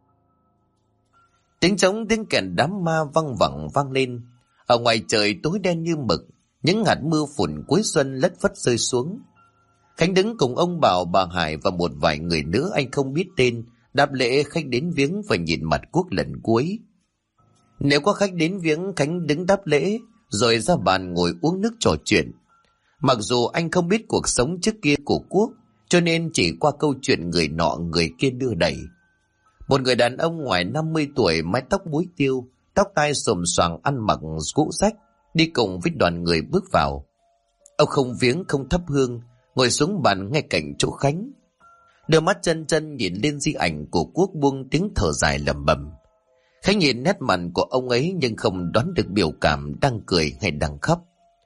Tiếng trống tiếng kèn đám ma văng vẳng vang lên. Ở ngoài trời tối đen như mực, những hạt mưa phùn cuối xuân lất phất rơi xuống. Khánh đứng cùng ông Bảo, bà Hải và một vài người nữa anh không biết tên đáp lễ khách đến viếng và nhìn mặt Quốc lần cuối. Nếu có khách đến viếng, Khánh đứng đáp lễ rồi ra bàn ngồi uống nước trò chuyện. Mặc dù anh không biết cuộc sống trước kia của Quốc, cho nên chỉ qua câu chuyện người nọ người kia đưa đẩy. Một người đàn ông ngoài 50 tuổi, mái tóc búi tiêu, tóc tai xồm xoàng, ăn mặc cũ rách, đi cùng với đoàn người bước vào. Ông không viếng không thắp hương, ngồi xuống bàn ngay cạnh chỗ Khánh. Đôi mắt chân chân nhìn lên di ảnh của Quốc, buông tiếng thở dài lẩm bẩm. Khánh nhìn nét mặt của ông ấy nhưng không đoán được biểu cảm đang cười hay đang khóc.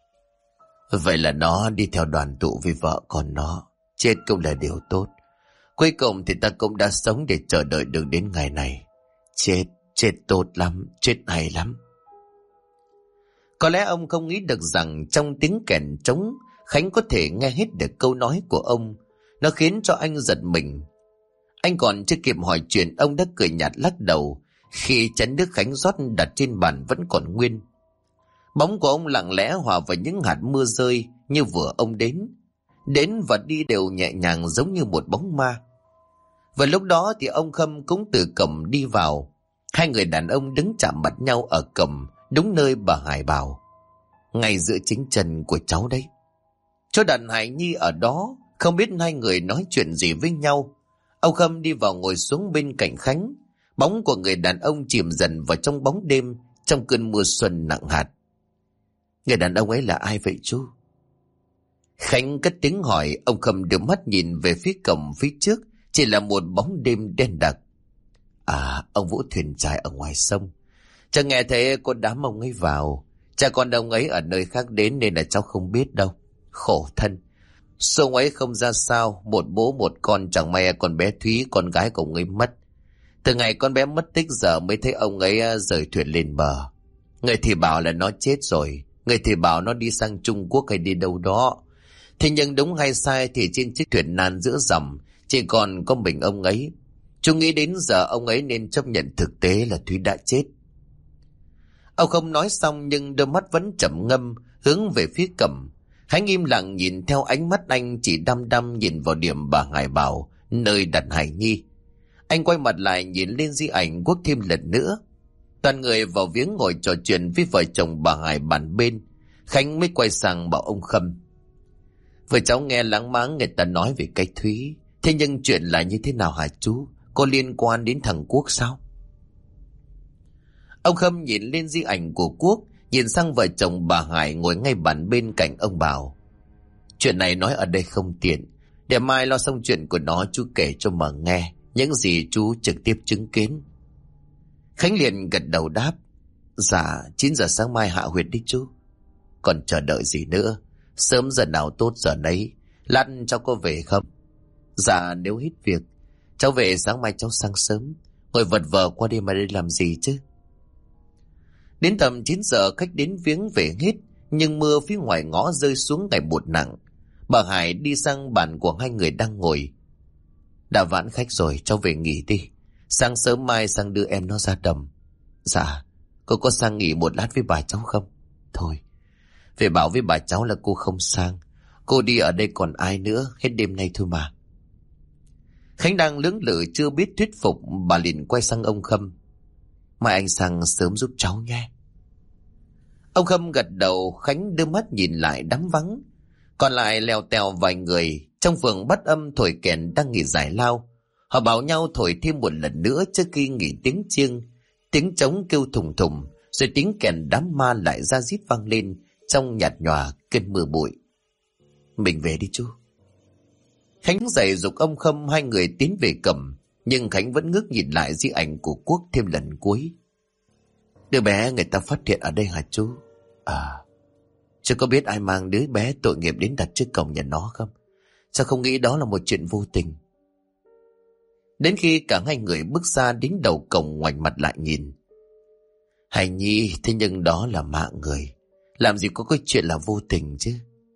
Vậy là nó đi theo đoàn tụ với vợ con nó. Chết cũng là điều tốt. Cuối cùng thì ta cũng đã sống để chờ đợi được đến ngày này. Chết tốt lắm, chết hay lắm. Có lẽ ông không nghĩ được rằng trong tiếng kèn trống, Khánh có thể nghe hết được câu nói của ông. Nó khiến cho anh giật mình. Anh còn chưa kịp hỏi chuyện, ông đã cười nhạt lắc đầu khi chén nước Khánh rót đặt trên bàn vẫn còn nguyên. Bóng của ông lặng lẽ hòa vào những hạt mưa rơi như vừa ông đến và đi đều nhẹ nhàng giống như một bóng ma. Và lúc đó thì ông Khâm cũng từ cổng đi vào. Hai người đàn ông đứng chạm mặt nhau ở cổng, đúng nơi bà Hải bảo, ngay giữa chính chân của cháu đấy. Chỗ đặt Hải Nhi ở đó, không biết hai người nói chuyện gì với nhau. Ông Khâm đi vào ngồi xuống bên cạnh Khánh. Bóng của người đàn ông chìm dần vào trong bóng đêm, trong cơn mưa xuân nặng hạt. Người đàn ông ấy là ai vậy chú? Khánh cất tiếng hỏi. Ông Khâm đưa mắt nhìn về phía cổng phía trước, chỉ là một bóng đêm đen đặc. À, ông Vũ thuyền trài ở ngoài sông. Cháu nghe thấy có đám ông ấy vào. Cha con ông ấy ở nơi khác đến nên là cháu không biết đâu. Khổ thân. Sông ấy không ra sao, một bố một con, chẳng may con bé Thúy, con gái của ông ấy mất. Từ ngày con bé mất tích giờ mới thấy ông ấy rời thuyền lên bờ. Người thì bảo là nó chết rồi, người thì bảo nó đi sang Trung Quốc hay đi đâu đó. Thế nhưng đúng hay sai thì trên chiếc thuyền nan giữa dòng chỉ còn có mình ông ấy. Chú nghĩ đến giờ ông ấy nên chấp nhận thực tế là Thúy đã chết. Ông không nói xong nhưng đôi mắt vẫn trầm ngâm hướng về phía cổng. Khánh im lặng nhìn theo ánh mắt anh chỉ đăm đăm nhìn vào điểm bà Hải bảo, nơi đặt Hải Nhi. Anh quay mặt lại nhìn lên di ảnh Quốc thêm lần nữa. Toàn người vào viếng ngồi trò chuyện với vợ chồng bà Hải bàn bên. Khánh mới quay sang bảo ông Khâm. Vừa cháu nghe láng máng người ta nói về cái Thúy. Thế nhưng chuyện là như thế nào hả chú? Có liên quan đến thằng Quốc sao? Ông Khâm nhìn lên di ảnh của Quốc, nhìn sang vợ chồng bà Hải ngồi ngay bàn bên cạnh ông bảo. Chuyện này nói ở đây không tiện. Để mai lo xong chuyện của nó chú kể cho mà nghe những gì chú trực tiếp chứng kiến. Khánh liền gật đầu đáp. Dạ 9 giờ sáng mai hạ huyệt đi chú. Còn chờ đợi gì nữa? Sớm giờ nào tốt giờ đấy. Lát cháu có về không? Dạ nếu hết việc cháu về, sáng mai cháu sang sớm. Ngồi vật vờ qua đêm mà đi làm gì chứ? Đến tầm 9 giờ khách đến viếng về hết. Nhưng mưa phía ngoài ngõ rơi xuống ngày một nặng. Bà Hải đi sang bàn của hai người đang ngồi. Đã vãn khách rồi, cháu về nghỉ đi. Sáng sớm mai sang đưa em nó ra đầm. Dạ, cô có sang nghỉ một lát với bà cháu không? Thôi, về bảo với bà cháu là cô không sang. Cô đi ở đây còn ai nữa, hết đêm nay thôi mà. Khánh đang lưỡng lự chưa biết thuyết phục, bà liền quay sang ông Khâm. Mai anh sang sớm giúp cháu nhé. Ông Khâm gật đầu. Khánh đưa mắt nhìn lại đám vắng. Còn lại lèo tèo vài người. Trong phường Bát Âm thổi kèn đang nghỉ giải lao. Họ bảo nhau thổi thêm một lần nữa trước khi nghỉ tiếng chiêng. Tiếng trống kêu thùng thùng. Rồi tiếng kèn đám ma lại ra rít vang lên trong nhạt nhòa cơn mưa bụi. Mình về đi chú. Khánh dậy giục ông Khâm, hai người tiến về cầm. Nhưng Khánh vẫn ngước nhìn lại di ảnh của Quốc thêm lần cuối. Đứa bé người ta phát hiện ở đây hả chú? À, chứ có biết ai mang đứa bé tội nghiệp đến đặt trước cổng nhà nó không? Sao không nghĩ đó là một chuyện vô tình? Đến khi cả hai người bước ra đến đầu cổng, ngoảnh mặt lại nhìn. Hải Nhi, thế nhưng đó là mạng người. Làm gì có cái chuyện là vô tình chứ?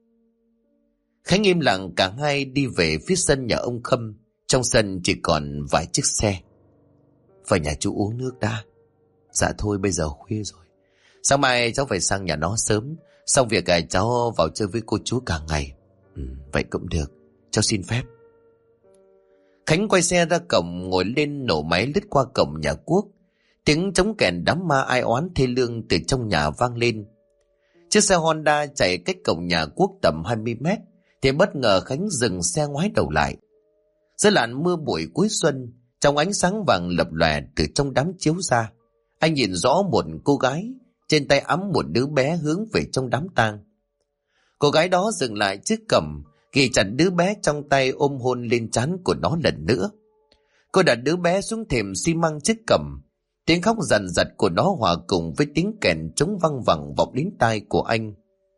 Khánh im lặng, cả hai đi về phía sân nhà ông Khâm. Trong sân chỉ còn vài chiếc xe. Vào nhà chú uống nước đã. Dạ thôi bây giờ khuya rồi. Sáng mai cháu phải sang nhà nó sớm. Xong việc cháu vào chơi với cô chú cả ngày. Vậy cũng được. Cháu xin phép. Khánh quay xe ra cổng, ngồi lên nổ máy lướt qua cổng nhà Quốc. Tiếng trống kèn đám ma ai oán thê lương từ trong nhà vang lên. Chiếc xe Honda chạy cách cổng nhà Quốc tầm 20 mét. Thì bất ngờ Khánh dừng xe ngoái đầu lại. Dưới làn mưa bụi cuối xuân, trong ánh sáng vàng lập lòe từ trong đám chiếu ra, anh nhìn rõ một cô gái trên tay ẵm một đứa bé hướng về trong đám tang. Cô gái đó dừng lại trước cổng, ghi chặt đứa bé trong tay, ôm hôn lên trán của nó lần nữa. Cô đặt đứa bé xuống thềm xi măng trước cổng. Tiếng khóc dằn dặt của nó hòa cùng với tiếng kèn trống văng vẳng vọng đến tai của anh.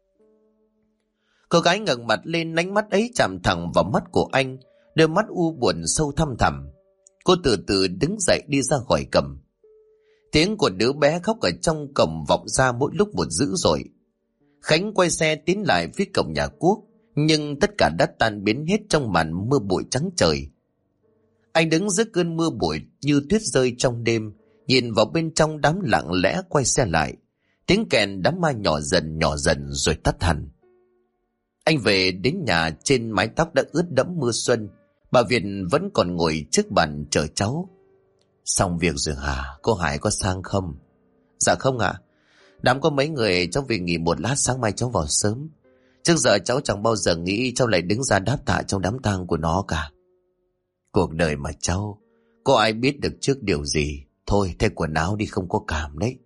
Cô gái ngẩng mặt lên, ánh mắt ấy chạm thẳng vào mắt của anh, đôi mắt u buồn sâu thăm thẳm. Cô từ từ đứng dậy đi ra khỏi cổng. Tiếng của đứa bé khóc ở trong cổng vọng ra mỗi lúc một dữ dội. Khánh quay xe tiến lại phía cổng nhà Quốc, nhưng tất cả đã tan biến hết trong màn mưa bụi trắng trời. Anh đứng giữa cơn mưa bụi như tuyết rơi trong đêm, nhìn vào bên trong đám lặng lẽ quay xe lại. Tiếng kèn đám ma nhỏ dần rồi tắt hẳn. Anh về đến nhà, trên mái tóc đã ướt đẫm mưa xuân. Bà Việt vẫn còn ngồi trước bàn chờ cháu. Xong việc rồi hả? Cô Hải có sang không? Dạ không ạ. Đám có mấy người, cháu về nghỉ một lát, sáng mai cháu vào sớm. Trước giờ cháu chẳng bao giờ nghĩ cháu lại đứng ra đáp tạ trong đám tang của nó cả. Cuộc đời mà cháu, có ai biết được trước điều gì. Thôi thay quần áo đi, không có cảm đấy.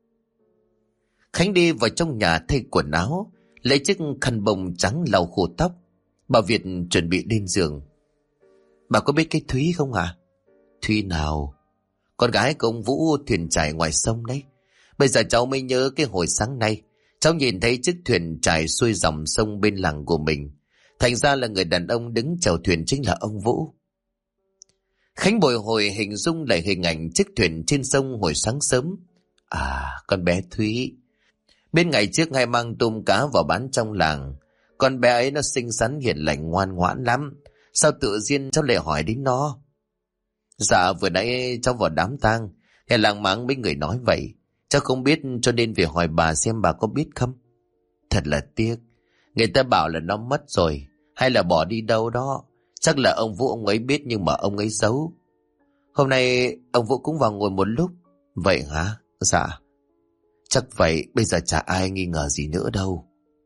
Khánh đi vào trong nhà thay quần áo, lấy chiếc khăn bông trắng lau khô tóc. Bà Việt chuẩn bị lên giường. Bà có biết cái Thúy không ạ? Thúy nào? Con gái của ông Vũ, thuyền chài ngoài sông đấy. Bây giờ cháu mới nhớ cái hồi sáng nay cháu nhìn thấy chiếc thuyền chài xuôi dòng sông bên làng của mình. Thành ra là người đàn ông đứng chèo thuyền chính là ông Vũ. Khánh bồi hồi hình dung lại hình ảnh chiếc thuyền trên sông hồi sáng sớm. À, con bé Thúy. Bên ngày trước hay mang tôm cá vào bán trong làng. Con bé ấy nó xinh xắn hiền lành ngoan ngoãn lắm. Sao tự nhiên cháu lại hỏi đến nó? Dạ vừa nãy cháu vào đám tang, nghe làng máng mấy người nói vậy. Cháu không biết cho nên về hỏi bà xem bà có biết không. Thật là tiếc. Người ta bảo là nó mất rồi, hay là bỏ đi đâu đó. Chắc là ông Vũ ông ấy biết nhưng mà ông ấy giấu. Hôm nay ông Vũ cũng vào ngồi một lúc. Vậy hả? Dạ. Chắc vậy, bây giờ chả ai nghi ngờ gì nữa đâu.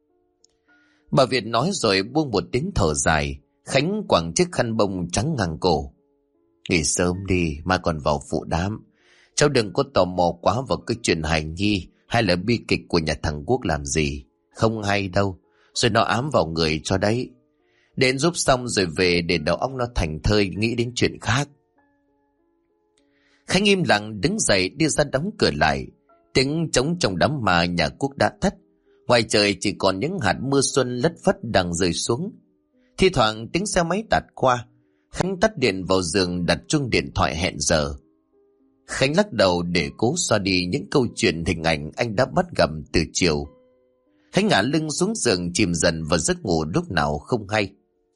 Bà Việt nói rồi buông một tiếng thở dài. Khánh quẳng chiếc khăn bông trắng ngang cổ. Nghỉ sớm đi, mai còn vào phụ đám. Cháu đừng có tò mò quá vào cái chuyện hài nhi hay là bi kịch của nhà thằng Quốc làm gì. Không hay đâu, rồi nó ám vào người cho đấy. Đến giúp xong rồi về để đầu óc nó thành thơi nghĩ đến chuyện khác. Khánh im lặng đứng dậy đi ra đóng cửa lại. Tiếng trống trong đám ma nhà Quốc đã tắt. Ngoài trời chỉ còn những hạt mưa xuân lất phất đang rơi xuống. Thi thoảng tiếng xe máy tạt qua. Khánh tắt điện vào giường, đặt chuông điện thoại hẹn giờ. Khánh lắc đầu để cố xóa đi những câu chuyện hình ảnh anh đã bắt gặp từ chiều. Khánh ngả lưng xuống giường chìm dần vào giấc ngủ lúc nào không hay.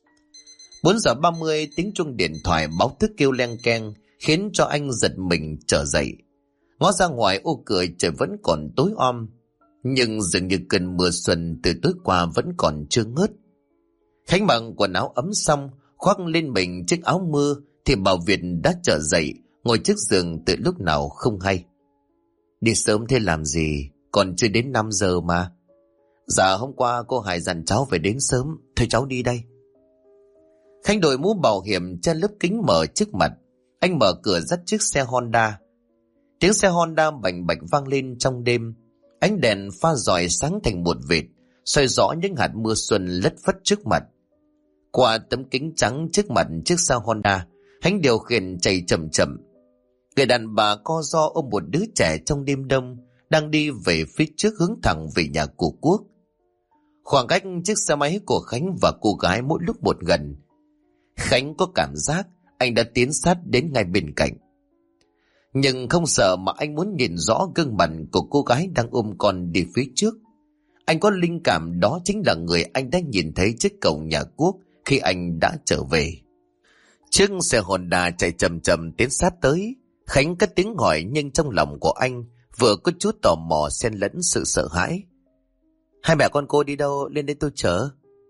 4:30 tiếng chuông điện thoại báo thức kêu leng keng khiến cho anh giật mình trở dậy. Ngó ra ngoài ô cửa trời vẫn còn tối om, nhưng dường như cơn mưa xuân từ tối qua vẫn còn chưa ngớt. Khánh mặc quần áo ấm xong, khoác lên mình chiếc áo mưa thì bà Việt đã trở dậy, ngồi trước giường từ lúc nào không hay. Đi sớm thế làm gì? Còn chưa đến 5 giờ mà. Dạ hôm qua cô Hải dặn cháu phải đến sớm. Thôi cháu đi đây. Khánh đội mũ bảo hiểm che lớp kính mở trước mặt. Anh mở cửa dắt chiếc xe Honda. Tiếng xe Honda bành bạch vang lên trong đêm. Ánh đèn pha rọi sáng thành một vệt, soi rõ những hạt mưa xuân lất phất trước mặt. Qua tấm kính trắng trước mặt chiếc xe Honda, Khánh điều khiển chạy chậm chậm. Người đàn bà co ro ôm một đứa trẻ trong đêm đông đang đi về phía trước hướng thẳng về nhà của Quốc. Khoảng cách chiếc xe máy của Khánh và cô gái mỗi lúc một gần. Khánh có cảm giác anh đã tiến sát đến ngay bên cạnh. Nhưng không sợ mà anh muốn nhìn rõ gương mặt của cô gái đang ôm con đi phía trước. Anh có linh cảm đó chính là người anh đã nhìn thấy trước cổng nhà Quốc khi anh đã trở về. Chiếc xe Honda chạy chậm chậm tiến sát tới. Khánh cất tiếng hỏi nhưng trong lòng của anh vừa có chút tò mò xen lẫn sự sợ hãi. Hai mẹ con cô đi đâu, lên đây tôi chở.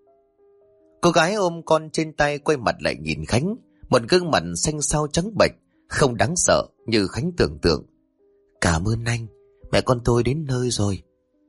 Cô gái ôm con trên tay quay mặt lại nhìn Khánh, một gương mặt xanh xao trắng bệch, không đáng sợ như Khánh tưởng tượng. Cảm ơn anh, mẹ con tôi đến nơi rồi.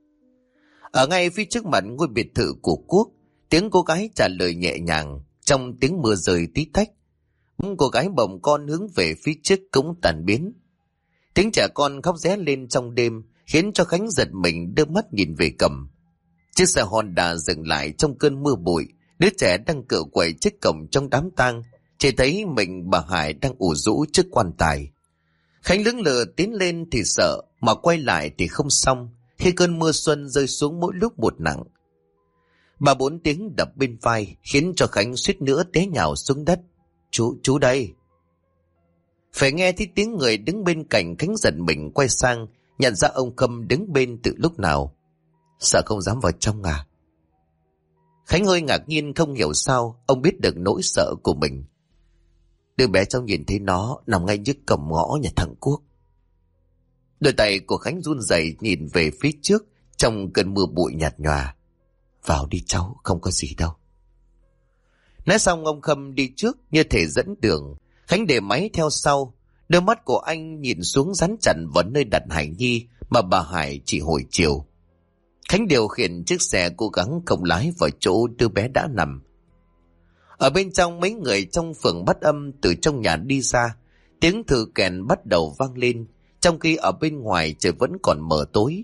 Ở ngay phía trước mặt ngôi biệt thự của Quốc, tiếng cô gái trả lời nhẹ nhàng trong tiếng mưa rơi tí tách. Cô gái bồng con hướng về phía trước cũng tan biến. Tiếng trẻ con khóc ré lên trong đêm khiến cho Khánh giật mình đưa mắt nhìn về cầm. Chiếc xe Honda dừng lại trong cơn mưa bụi. Đứa trẻ đang cựa quậy trước cổng trong đám tang, chỉ thấy mình bà Hải đang ủ rũ trước quan tài. Khánh lững lờ tiến lên thì sợ, mà quay lại thì không xong khi cơn mưa xuân rơi xuống mỗi lúc một nặng. 3-4 tiếng đập bên vai khiến cho Khánh suýt nữa té nhào xuống đất. Chú đây. Phải nghe thấy tiếng người đứng bên cạnh, Khánh giật mình quay sang, nhận ra ông Khâm đứng bên từ lúc nào. Sợ không dám vào trong à? Khánh hơi ngạc nhiên không hiểu sao ông biết được nỗi sợ của mình. Đứa bé cháu nhìn thấy nó nằm ngay trước cổng ngõ nhà thằng Quốc. Đôi tay của Khánh run rẩy nhìn về phía trước trong cơn mưa bụi nhạt nhòa. Vào đi cháu, không có gì đâu. Nói xong ông Khâm đi trước như thể dẫn đường. Khánh để máy theo sau. Đôi mắt của anh nhìn xuống rắn chặt vào nơi đặt Hải Nhi mà bà Hải chỉ hồi chiều. Khánh điều khiển chiếc xe cố gắng không lái vào chỗ đứa bé đã nằm. Ở bên trong, mấy người trong phường Bát Âm từ trong nhà đi ra. Tiếng thừ kèn bắt đầu vang lên, trong khi ở bên ngoài trời vẫn còn mờ tối.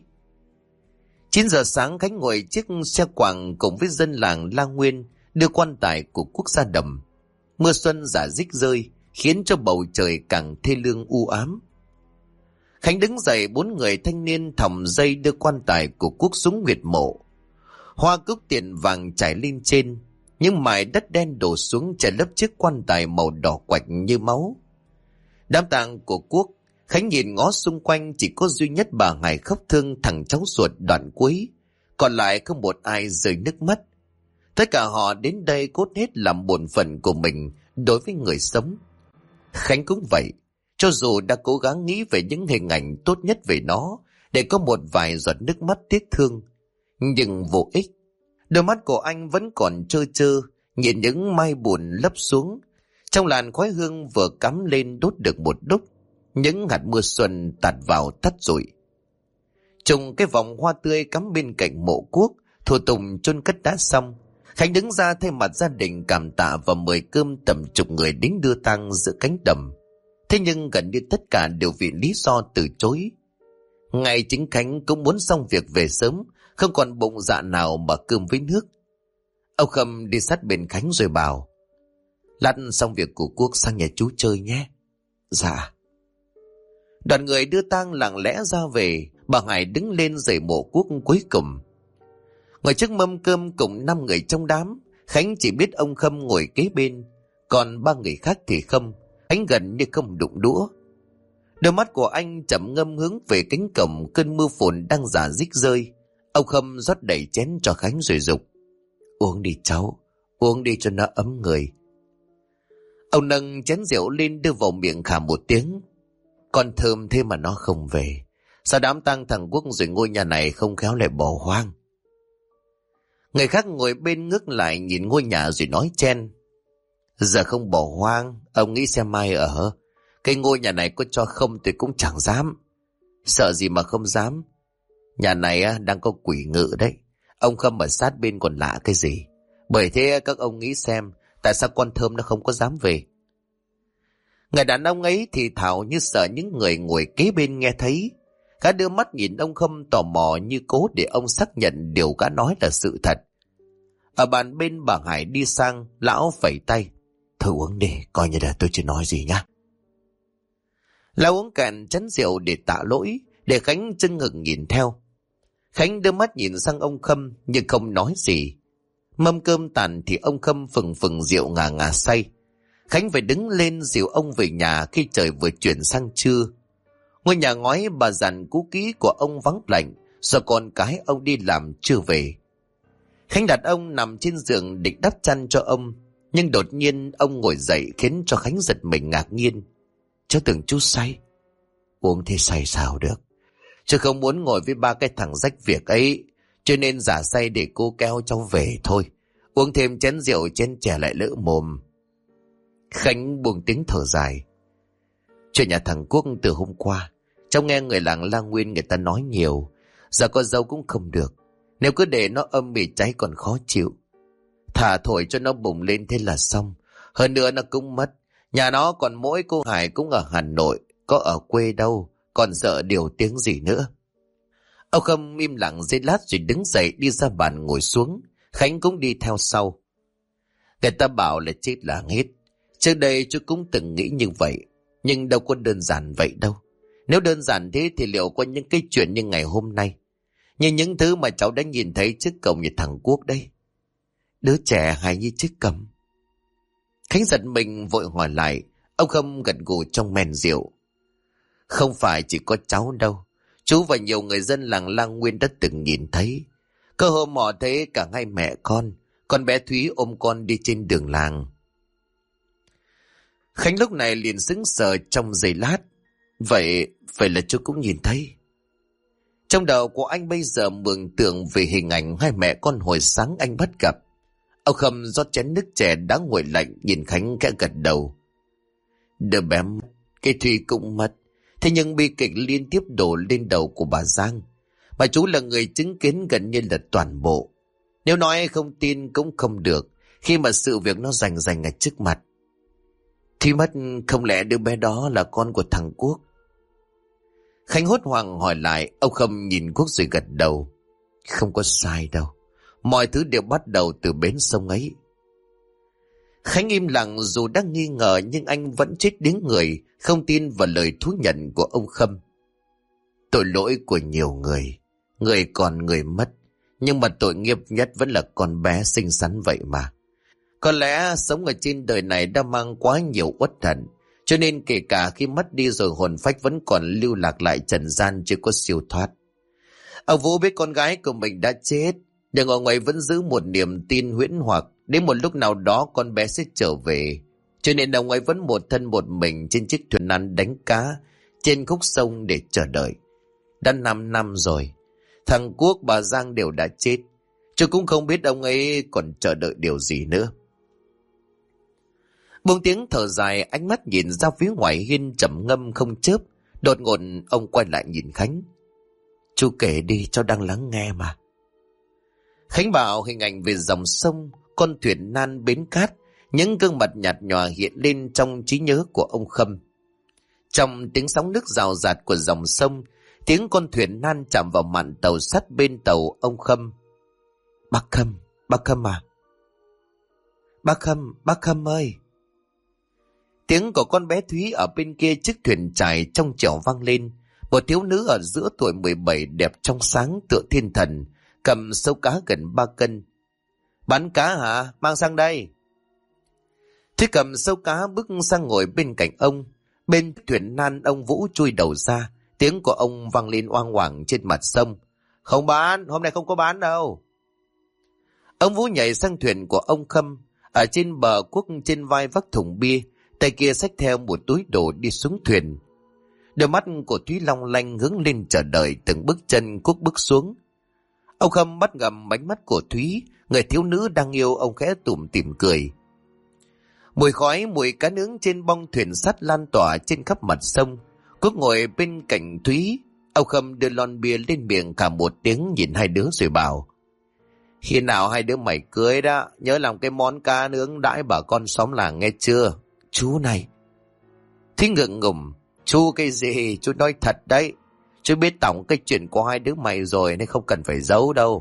9 giờ sáng, Khánh ngồi chiếc xe quàng cùng với dân làng La Nguyên đưa quan tài của Quốc ra đầm. Mưa xuân rả rích rơi, khiến cho bầu trời càng thê lương u ám. Khánh đứng dậy, 4 người thanh niên thòng dây đưa quan tài của Quốc xuống huyệt mộ. Hoa cúc tiền vàng trải lên trên, nhưng mải đất đen đổ xuống che lấp chiếc quan tài màu đỏ quạch như máu. Đám tang của Quốc, Khánh nhìn ngó xung quanh chỉ có duy nhất bà Hải khóc thương thằng cháu ruột đoạn cuối, còn lại không một ai rơi nước mắt. Tất cả họ đến đây cốt hết làm bổn phận của mình đối với người sống. Khánh cũng vậy, cho dù đã cố gắng nghĩ về những hình ảnh tốt nhất về nó để có một vài giọt nước mắt tiếc thương, nhưng vô ích. Đôi mắt của anh vẫn còn trơ trơ, nhìn những mai buồn lấp xuống. Trong làn khói hương vừa cắm lên đốt được một đúc, những hạt mưa xuân tạt vào tắt rụi. Trùng cái vòng hoa tươi cắm bên cạnh mộ Quốc, thủ tục chôn cất đã xong. Khánh đứng ra thay mặt gia đình cảm tạ và mời cơm tầm chục người đến đưa tang giữa cánh đồng. Thế nhưng gần như tất cả đều vì lý do từ chối. Ngay chính Khánh cũng muốn xong việc về sớm, không còn bụng dạ nào mà cơm với nước. Ông Khâm đi sát bên Khánh rồi bảo: lát xong việc của Quốc sang nhà chú chơi nhé. Dạ. Đoàn người đưa tang lặng lẽ ra về. Bà Hải đứng lên rời mộ Quốc cuối cùng. Ngồi trước mâm cơm cùng 5 người trong đám, Khánh chỉ biết ông Khâm ngồi kế bên, còn 3 người khác thì không. Khánh gần như không đụng đũa. Đôi mắt của anh chậm ngâm hướng về cánh cổng, cơn mưa phùn đang rả rích rơi. Ông Khâm rót đầy chén cho Khánh rồi dục: uống đi cháu, uống đi cho nó ấm người. Ông nâng chén rượu lên đưa vào miệng khà một tiếng. Con thơm thế mà nó không về. Sao đám tang thằng Quốc rồi ngôi nhà này không khéo lại bỏ hoang? Người khác ngồi bên ngước lại nhìn ngôi nhà rồi nói chen: giờ không bỏ hoang, ông nghĩ xem mai ở. Cái ngôi nhà này có cho không tôi cũng chẳng dám. Sợ gì mà không dám. Nhà này đang có quỷ ngự đấy. Ông Khâm ở sát bên còn lạ cái gì. Bởi thế các ông nghĩ xem, tại sao con thơm nó không có dám về? Người đàn ông ấy thì thào như sợ những người ngồi kế bên nghe thấy. Gã đưa mắt nhìn ông Khâm tò mò như cố để ông xác nhận điều gã nói là sự thật. Ở bàn bên bà Hải đi sang, lão phẩy tay: thôi uống đi, coi như là tôi chưa nói gì nhá. Lão uống cạn chén rượu để tạ lỗi, để Khánh chưng ngực nhìn theo. Khánh đưa mắt nhìn sang ông Khâm nhưng không nói gì. Mâm cơm tàn thì ông Khâm phừng phừng rượu ngà ngà say. Khánh phải đứng lên dìu ông về nhà khi trời vừa chuyển sang trưa. Ngôi nhà ngói bà dàn cũ kỹ của ông vắng lạnh do con cái ông đi làm chưa về. Khánh đặt ông nằm trên giường định đắp chăn cho ông, nhưng đột nhiên ông ngồi dậy khiến cho Khánh giật mình ngạc nhiên. Cháu tưởng chú say. Uống thế say sao được? Chứ không muốn ngồi với 3 cái thằng rách việc ấy, cho nên giả say để cô kéo cháu về thôi. Uống thêm chén rượu chén chè lại lỡ mồm. Khánh buông tiếng thở dài. Chuyện nhà thằng Quốc từ hôm qua, cháu nghe người làng La Nguyên người ta nói nhiều. Giờ con dâu cũng không được. Nếu cứ để nó âm bị cháy còn khó chịu. Thả thổi cho nó bùng lên thế là xong. Hơn nữa nó cũng mất. Nhà nó còn mỗi cô Hải cũng ở Hà Nội, có ở quê đâu, còn sợ điều tiếng gì nữa. Ông Khâm im lặng giây lát rồi đứng dậy đi ra bàn ngồi xuống. Khánh cũng đi theo sau. Người ta bảo là chết là hết. Trước đây chú cũng từng nghĩ như vậy, nhưng đâu có đơn giản vậy đâu. Nếu đơn giản thế thì liệu có những cái chuyện như ngày hôm nay, như những thứ mà cháu đã nhìn thấy trước cổng nhà thằng Quốc đây. Đứa trẻ hài như chiếc cầm. Khánh giật mình vội hỏi lại. Ông Khâm gật gù trong men rượu. Không phải chỉ có cháu đâu, chú và nhiều người dân làng La Nguyên đã từng nhìn thấy. Cơ hôm họ thấy cả hai mẹ con bé Thúy ôm con đi trên đường làng. Khánh lúc này liền sững sờ trong giây lát. Vậy là chú cũng nhìn thấy. Trong đầu của anh bây giờ mường tượng về hình ảnh hai mẹ con hồi sáng anh bắt gặp. Ông Khâm rót chén nước chè đã nguội lạnh, nhìn Khánh khẽ gật đầu. Đứa bé mất, cái Thùy cũng mất. Thế nhưng bi kịch liên tiếp đổ lên đầu của bà Giang. Bà chú là người chứng kiến gần như là toàn bộ. Nếu nói không tin cũng không được, khi mà sự việc nó rành rành ở trước mặt. Thùy mất, không lẽ đứa bé đó là con của thằng Quốc? Khánh hốt hoảng hỏi lại. Ông Khâm nhìn Quốc rồi gật đầu. Không có sai đâu. Mọi thứ đều bắt đầu từ bến sông ấy. Khánh im lặng, dù đang nghi ngờ nhưng anh vẫn chết điếng người, không tin vào lời thú nhận của ông Khâm. Tội lỗi của nhiều người, người còn người mất, nhưng mà tội nghiệp nhất vẫn là con bé xinh xắn vậy mà. Có lẽ sống ở trên đời này đã mang quá nhiều uất hận, cho nên kể cả khi mất đi rồi hồn phách vẫn còn lưu lạc lại trần gian, chưa có siêu thoát. Ông Vũ biết con gái của mình đã chết, nhưng ông ấy vẫn giữ một niềm tin huyễn hoặc đến một lúc nào đó con bé sẽ trở về. Cho nên ông ấy vẫn một thân một mình trên chiếc thuyền nan đánh cá trên khúc sông để chờ đợi. Đã 5 năm rồi, thằng Quốc, bà Giang đều đã chết. Chứ cũng không biết ông ấy còn chờ đợi điều gì nữa. Buông tiếng thở dài, ánh mắt nhìn ra phía ngoài hiên trầm ngâm không chớp. Đột ngột ông quay lại nhìn Khánh. Chú kể đi, cháu đang lắng nghe mà. Khánh bảo hình ảnh về dòng sông, con thuyền nan bến cát, những gương mặt nhạt nhòa hiện lên trong trí nhớ của ông Khâm. Trong tiếng sóng nước rào rạt của dòng sông, tiếng con thuyền nan chạm vào mạn tàu sắt bên tàu ông Khâm. Bác Khâm à? Bác Khâm ơi! Tiếng của con bé Thúy ở bên kia chiếc thuyền chài trong trẻo vang lên. Một thiếu nữ ở giữa tuổi 17 đẹp trong sáng tựa thiên thần, cầm sâu cá gần 3 cân. Bán cá hả? Mang sang đây. Thúy cầm sâu cá bước sang ngồi bên cạnh ông. Bên thuyền nan ông Vũ chui đầu ra. Tiếng của ông vang lên oang oảng trên mặt sông. Không bán, hôm nay không có bán đâu. Ông Vũ nhảy sang thuyền của ông Khâm. Ở trên bờ, Quốc trên vai vác thùng bia, tay kia xách theo một túi đồ đi xuống thuyền. Đôi mắt của Thúy long lanh hướng lên chờ đợi từng bước chân Quốc bước xuống. Ông Khâm bắt gặp ánh mắt của Thúy, người thiếu nữ đang yêu ông, khẽ tủm tỉm cười. Mùi khói, mùi cá nướng trên bong thuyền sắt lan tỏa trên khắp mặt sông. Quốc ngồi bên cạnh Thúy. Ông Khâm đưa lon bia lên miệng cả một tiếng, nhìn hai đứa rồi bảo. Khi nào hai đứa mày cưới đó, nhớ làm cái món cá nướng đãi bà con xóm làng nghe chưa? Chú này. Thúy ngượng ngùng. Chú cái gì? Chú nói thật đấy. Chú biết tổng cái chuyện của hai đứa mày rồi nên không cần phải giấu đâu.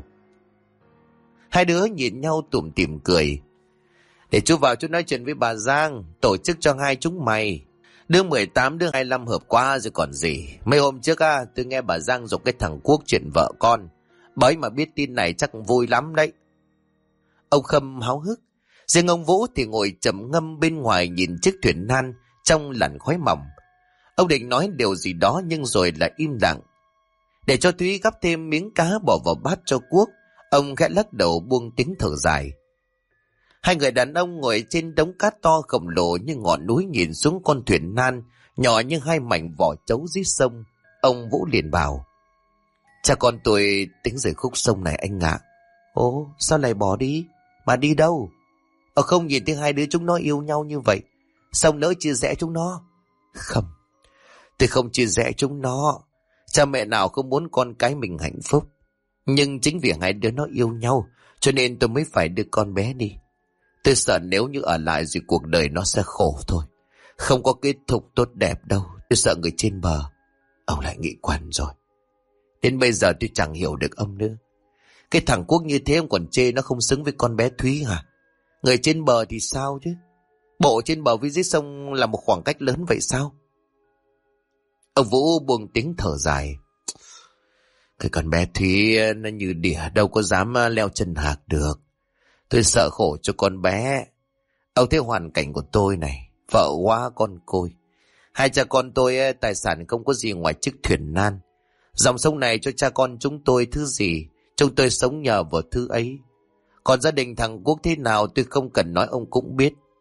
Hai đứa nhìn nhau tủm tỉm cười. Để chú vào chú nói chuyện với bà Giang, tổ chức cho hai chúng mày. Đứa 18, đứa 25 hợp qua rồi còn gì. Mấy hôm trước tôi nghe bà Giang dục cái thằng Quốc chuyện vợ con. Bà ấy mà biết tin này chắc vui lắm đấy. Ông Khâm háo hức. Riêng ông Vũ thì ngồi trầm ngâm bên ngoài nhìn chiếc thuyền nan trong làn khói mỏng. Ông định nói điều gì đó nhưng rồi lại im lặng. Để cho Thúy gắp thêm miếng cá bỏ vào bát cho Quốc, ông khẽ lắc đầu buông tiếng thở dài. Hai người đàn ông ngồi trên đống cát to khổng lồ như ngọn núi nhìn xuống con thuyền nan nhỏ như hai mảnh vỏ trấu dưới sông. Ông Vũ liền bảo. Cha con tôi tính rời khúc sông này anh ạ. Ồ, sao lại bỏ đi? Mà đi đâu? Không nhìn thấy hai đứa chúng nó yêu nhau như vậy, sao nỡ chia rẽ chúng nó? Không, tôi không chia rẽ chúng nó. Cha mẹ nào không muốn con cái mình hạnh phúc. Nhưng chính vì hai đứa nó yêu nhau cho nên tôi mới phải đưa con bé đi. Tôi sợ nếu như ở lại rồi cuộc đời nó sẽ khổ thôi, không có kết thúc tốt đẹp đâu. Tôi sợ người trên bờ ông lại nghĩ quẩn rồi. Đến bây giờ tôi chẳng hiểu được ông nữa. Cái thằng Quốc như thế ông còn chê nó không xứng với con bé Thúy hả? Người trên bờ thì sao chứ? Bộ trên bờ với dưới sông là một khoảng cách lớn vậy sao? Ông Vũ buông tiếng thở dài. Cái con bé Thúy nó như đỉa, đâu có dám leo chân hạc được. Tôi sợ khổ cho con bé. Ông thấy hoàn cảnh của tôi này, vợ quá con côi. Hai cha con tôi tài sản không có gì ngoài chiếc thuyền nan. Dòng sông này cho cha con chúng tôi thứ gì, chúng tôi sống nhờ vào thứ ấy. Còn gia đình thằng Quốc thế nào tôi không cần nói, ông cũng biết.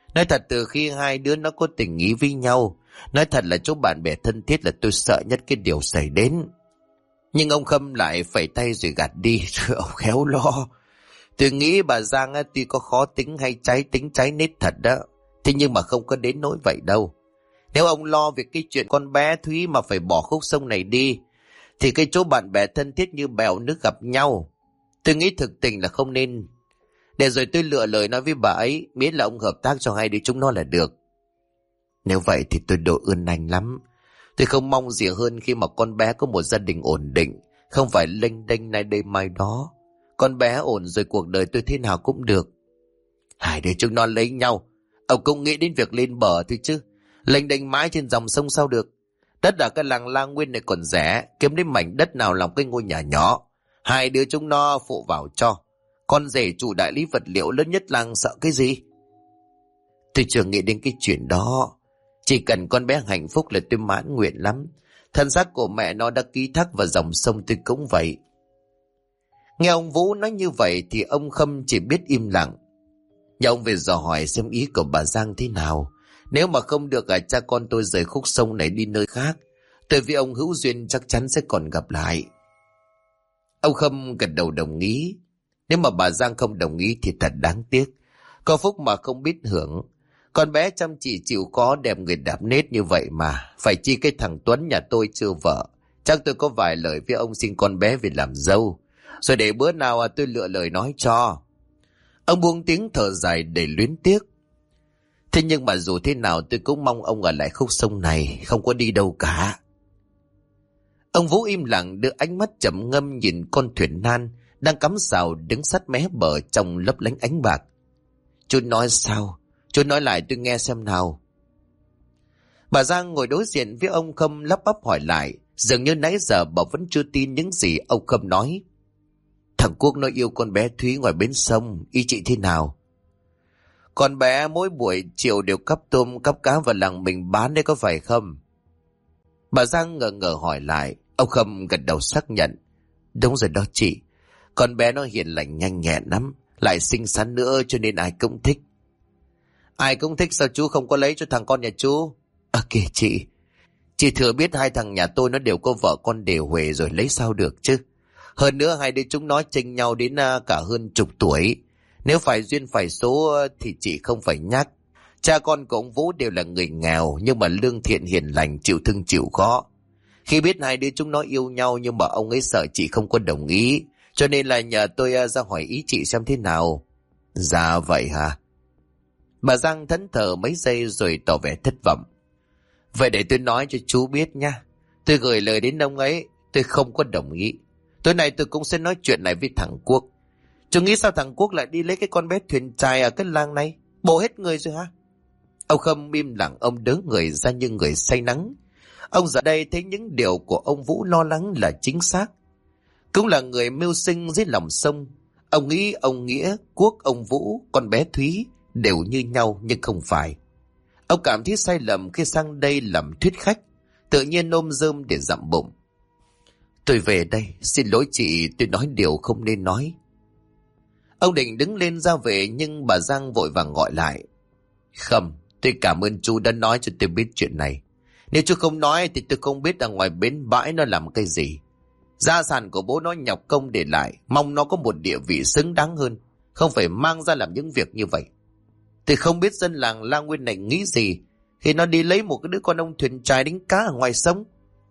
Nói thật, từ khi hai đứa nó có tình ý với nhau, nói thật là chỗ bạn bè thân thiết là tôi sợ nhất cái điều xảy đến. Nhưng ông Khâm lại phẩy tay rồi gạt đi. Rồi ông khéo lo. Tôi nghĩ bà Giang tuy có khó tính hay trái tính trái nết thật đó, thế nhưng mà không có đến nỗi vậy đâu. Nếu ông lo việc cái chuyện con bé Thúy mà phải bỏ khúc sông này đi, thì cái chỗ bạn bè thân thiết như bèo nước gặp nhau, tôi nghĩ thực tình là không nên. Để rồi tôi lựa lời nói với bà ấy, miễn là ông hợp tác cho hai đứa chúng nó là được. Nếu vậy thì tôi độ ơn anh lắm. Tôi không mong gì hơn khi mà con bé có một gia đình ổn định, không phải lênh đênh nay đây mai đó. Con bé ổn rồi cuộc đời tôi thế nào cũng được. Hai đứa chúng nó lấy nhau, ông cũng nghĩ đến việc lên bờ thôi chứ. Lênh đênh mãi trên dòng sông sao được. Đất ở cái làng La Nguyên này còn rẻ, kiếm đến mảnh đất nào làm cái ngôi nhà nhỏ. Hai đứa chúng nó phụ vào cho. Con rể chủ đại lý vật liệu lớn nhất làng sợ cái gì? Tôi chưa nghĩ đến cái chuyện đó. Chỉ cần con bé hạnh phúc là tôi mãn nguyện lắm. Thân xác của mẹ nó đã ký thác vào dòng sông, tôi cũng vậy. Nghe ông Vũ nói như vậy thì ông Khâm chỉ biết im lặng. Nhà ông về dò hỏi xem ý của bà Giang thế nào. Nếu mà không được cha con tôi rời khúc sông này đi nơi khác, tôi với ông hữu duyên chắc chắn sẽ còn gặp lại. Ông Khâm gật đầu đồng ý. Nếu mà bà Giang không đồng ý thì thật đáng tiếc. Có phúc mà không biết hưởng. Con bé chăm chỉ chịu khó đẹp người đạp nết như vậy mà. Phải chi cái thằng Tuấn nhà tôi chưa vợ. Chắc tôi có vài lời với ông xin con bé về làm dâu. Rồi để bữa nào tôi lựa lời nói cho. Ông buông tiếng thở dài đầy luyến tiếc. Thế nhưng mà dù thế nào tôi cũng mong ông ở lại khúc sông này, không có đi đâu cả. Ông Vũ im lặng đưa ánh mắt trầm ngâm nhìn con thuyền nan đang cắm sào đứng sát mé bờ trong lấp lánh ánh bạc. Chú nói sao? Chú nói lại tôi nghe xem nào. Bà Giang ngồi đối diện với ông Khâm lắp bắp hỏi lại, dường như nãy giờ bà vẫn chưa tin những gì ông Khâm nói. Thằng Quốc nó yêu con bé Thúy ngoài bến sông, ý chị thế nào? Con bé mỗi buổi chiều đều cắp tôm cắp cá vào làng mình bán đấy, có phải không? Bà Giang ngờ ngờ hỏi lại. Ông Khâm gật đầu xác nhận. Đúng rồi đó chị. Con bé nó hiền lành nhanh nhẹn lắm, lại xinh xắn nữa cho nên ai cũng thích. Ai cũng thích sao chú không có lấy cho thằng con nhà chú? Kìa chị thừa biết hai thằng nhà tôi nó đều có vợ con đều huề rồi, lấy sao được chứ. Hơn nữa hai đứa chúng nó chênh nhau đến cả hơn chục tuổi. Nếu phải duyên phải số thì chị không phải nhắc. Cha con của ông Vũ đều là người nghèo, nhưng mà lương thiện hiền lành, chịu thương chịu khó. Khi biết hai đứa chúng nó yêu nhau, nhưng mà ông ấy sợ chị không có đồng ý, cho nên là nhờ tôi ra hỏi ý chị xem thế nào. Dạ vậy hả? Bà Giang thẫn thờ mấy giây rồi tỏ vẻ thất vọng. Vậy để tôi nói cho chú biết nha. Tôi gửi lời đến ông ấy, tôi không có đồng ý. Tối nay tôi cũng sẽ nói chuyện này với thằng Quốc. Chú nghĩ sao thằng Quốc lại đi lấy cái con bé thuyền chài ở cái làng này? Bộ hết người rồi hả? Ông Khâm im lặng, ông đớ người ra như người say nắng. Ông giờ đây thấy những điều của ông Vũ lo lắng là chính xác. Cũng là người mưu sinh dưới lòng sông. Ông nghĩ ông Nghĩa, Quốc, ông Vũ, con bé Thúy đều như nhau nhưng không phải. Ông cảm thấy sai lầm khi sang đây làm thuyết khách, tự nhiên ôm rơm để dặm bụng. Tôi về đây, xin lỗi chị, tôi nói điều không nên nói. Ông định đứng lên ra về nhưng bà Giang vội vàng gọi lại. Không, tôi cảm ơn chú đã nói cho tôi biết chuyện này. Nếu chú không nói thì tôi không biết ở ngoài bến bãi nó làm cái gì. Gia sản của bố nó nhọc công để lại, mong nó có một địa vị xứng đáng hơn, không phải mang ra làm những việc như vậy. Tôi không biết dân làng La Nguyên này nghĩ gì khi nó đi lấy một cái đứa con ông thuyền chài đánh cá ở ngoài sông.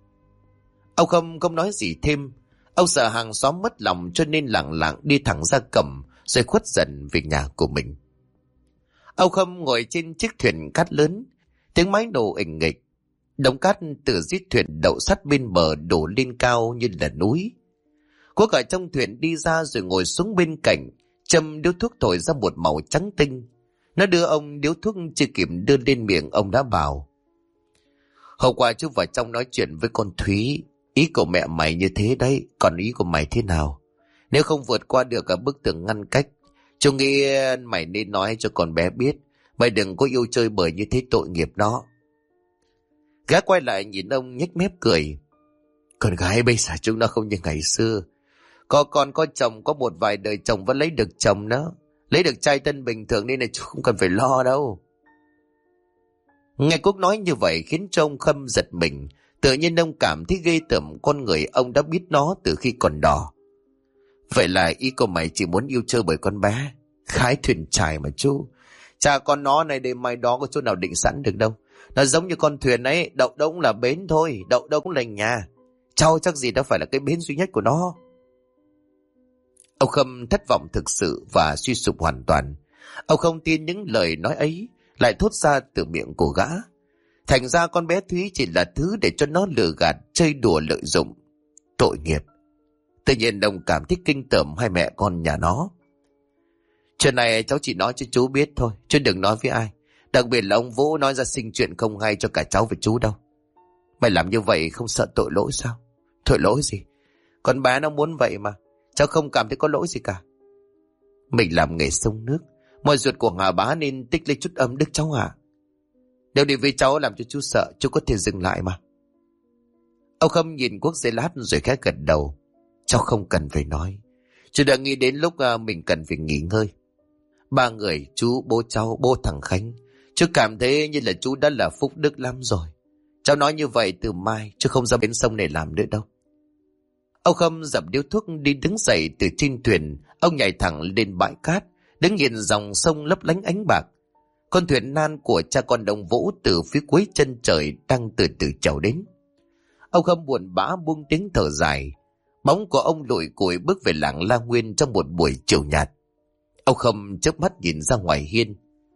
Ông không nói gì thêm. Ông sợ hàng xóm mất lòng cho nên lẳng lặng đi thẳng ra cổng rồi khuất dần về nhà của mình. Ông Khâm ngồi trên chiếc thuyền cát lớn, tiếng máy nổ ình nghịch. Đống cát từ chiếc thuyền đậu sắt bên bờ đổ lên cao như là núi. Quốc ở trong thuyền đi ra rồi ngồi xuống bên cạnh, châm điếu thuốc thổi ra một màu trắng tinh. Nó đưa ông điếu thuốc chưa kịp đưa lên miệng, ông đã bảo: Hôm qua chú vào trong nói chuyện với con Thúy. Ý của mẹ mày như thế đấy, còn ý của mày thế nào? Nếu không vượt qua được ở bức tường ngăn cách, chú nghĩ mày nên nói cho con bé biết. Mày đừng có yêu chơi bời như thế, tội nghiệp nó. Gã quay lại nhìn ông nhếch mép cười. Con gái bây giờ chúng nó không như ngày xưa. Có con có chồng, có một vài đời chồng vẫn lấy được chồng đó. Lấy được trai tân bình thường nên là chú không cần phải lo đâu. Nghe Quốc nói như vậy khiến cho ông Khâm giật mình. Tự nhiên ông cảm thấy ghê tởm con người ông đã biết nó từ khi còn đỏ. Vậy là ý của mày chỉ muốn yêu chơi bởi con bé. Khái thuyền trài mà chú. Cha con nó này đêm mai đó có chỗ nào định sẵn được đâu. Nó giống như con thuyền ấy, đậu đâu cũng là bến thôi, đậu đâu cũng là nhà. Cháu chắc gì đó phải là cái bến duy nhất của nó. Ông Khâm thất vọng thực sự và suy sụp hoàn toàn. Ông không tin những lời nói ấy lại thốt ra từ miệng của gã. Thành ra con bé Thúy chỉ là thứ để cho nó lừa gạt, chơi đùa lợi dụng. Tội nghiệp. Tự nhiên ông cảm thấy kinh tởm hai mẹ con nhà nó. Chuyện này cháu chỉ nói cho chú biết thôi, chứ đừng nói với ai. Đặc biệt là ông Vũ nói ra sinh chuyện không hay cho cả cháu và chú đâu. Mày làm như vậy không sợ tội lỗi sao? Tội lỗi gì? Con bé nó muốn vậy mà. Cháu không cảm thấy có lỗi gì cả. Mình làm nghề sông nước, mọi ruột của Hà Bá nên tích lấy chút âm đức cháu ạ. Nếu đi với cháu làm cho chú sợ, chú có thể dừng lại mà. Ông Khâm nhìn Quốc giây lát rồi khẽ gật đầu. Cháu không cần phải nói. Chú đã nghĩ đến lúc mình cần phải nghỉ ngơi. Ba người, chú, bố cháu, bố thằng Khánh. Chú cảm thấy như là chú đã là phúc đức lắm rồi. Cháu nói như vậy từ mai, chứ không ra bến sông này làm nữa đâu. Ông Khâm dập điếu thuốc đi đứng dậy từ trên thuyền. Ông nhảy thẳng lên bãi cát, đứng nhìn dòng sông lấp lánh ánh bạc. Con thuyền nan của cha con đồng Vũ từ phía cuối chân trời đang từ từ trèo đến. Ông Khâm buồn bã buông tiếng thở dài. Bóng của ông lủi củi bước về làng La Nguyên trong một buổi chiều nhạt. Ông Khâm chớp mắt nhìn ra ngoài hiên.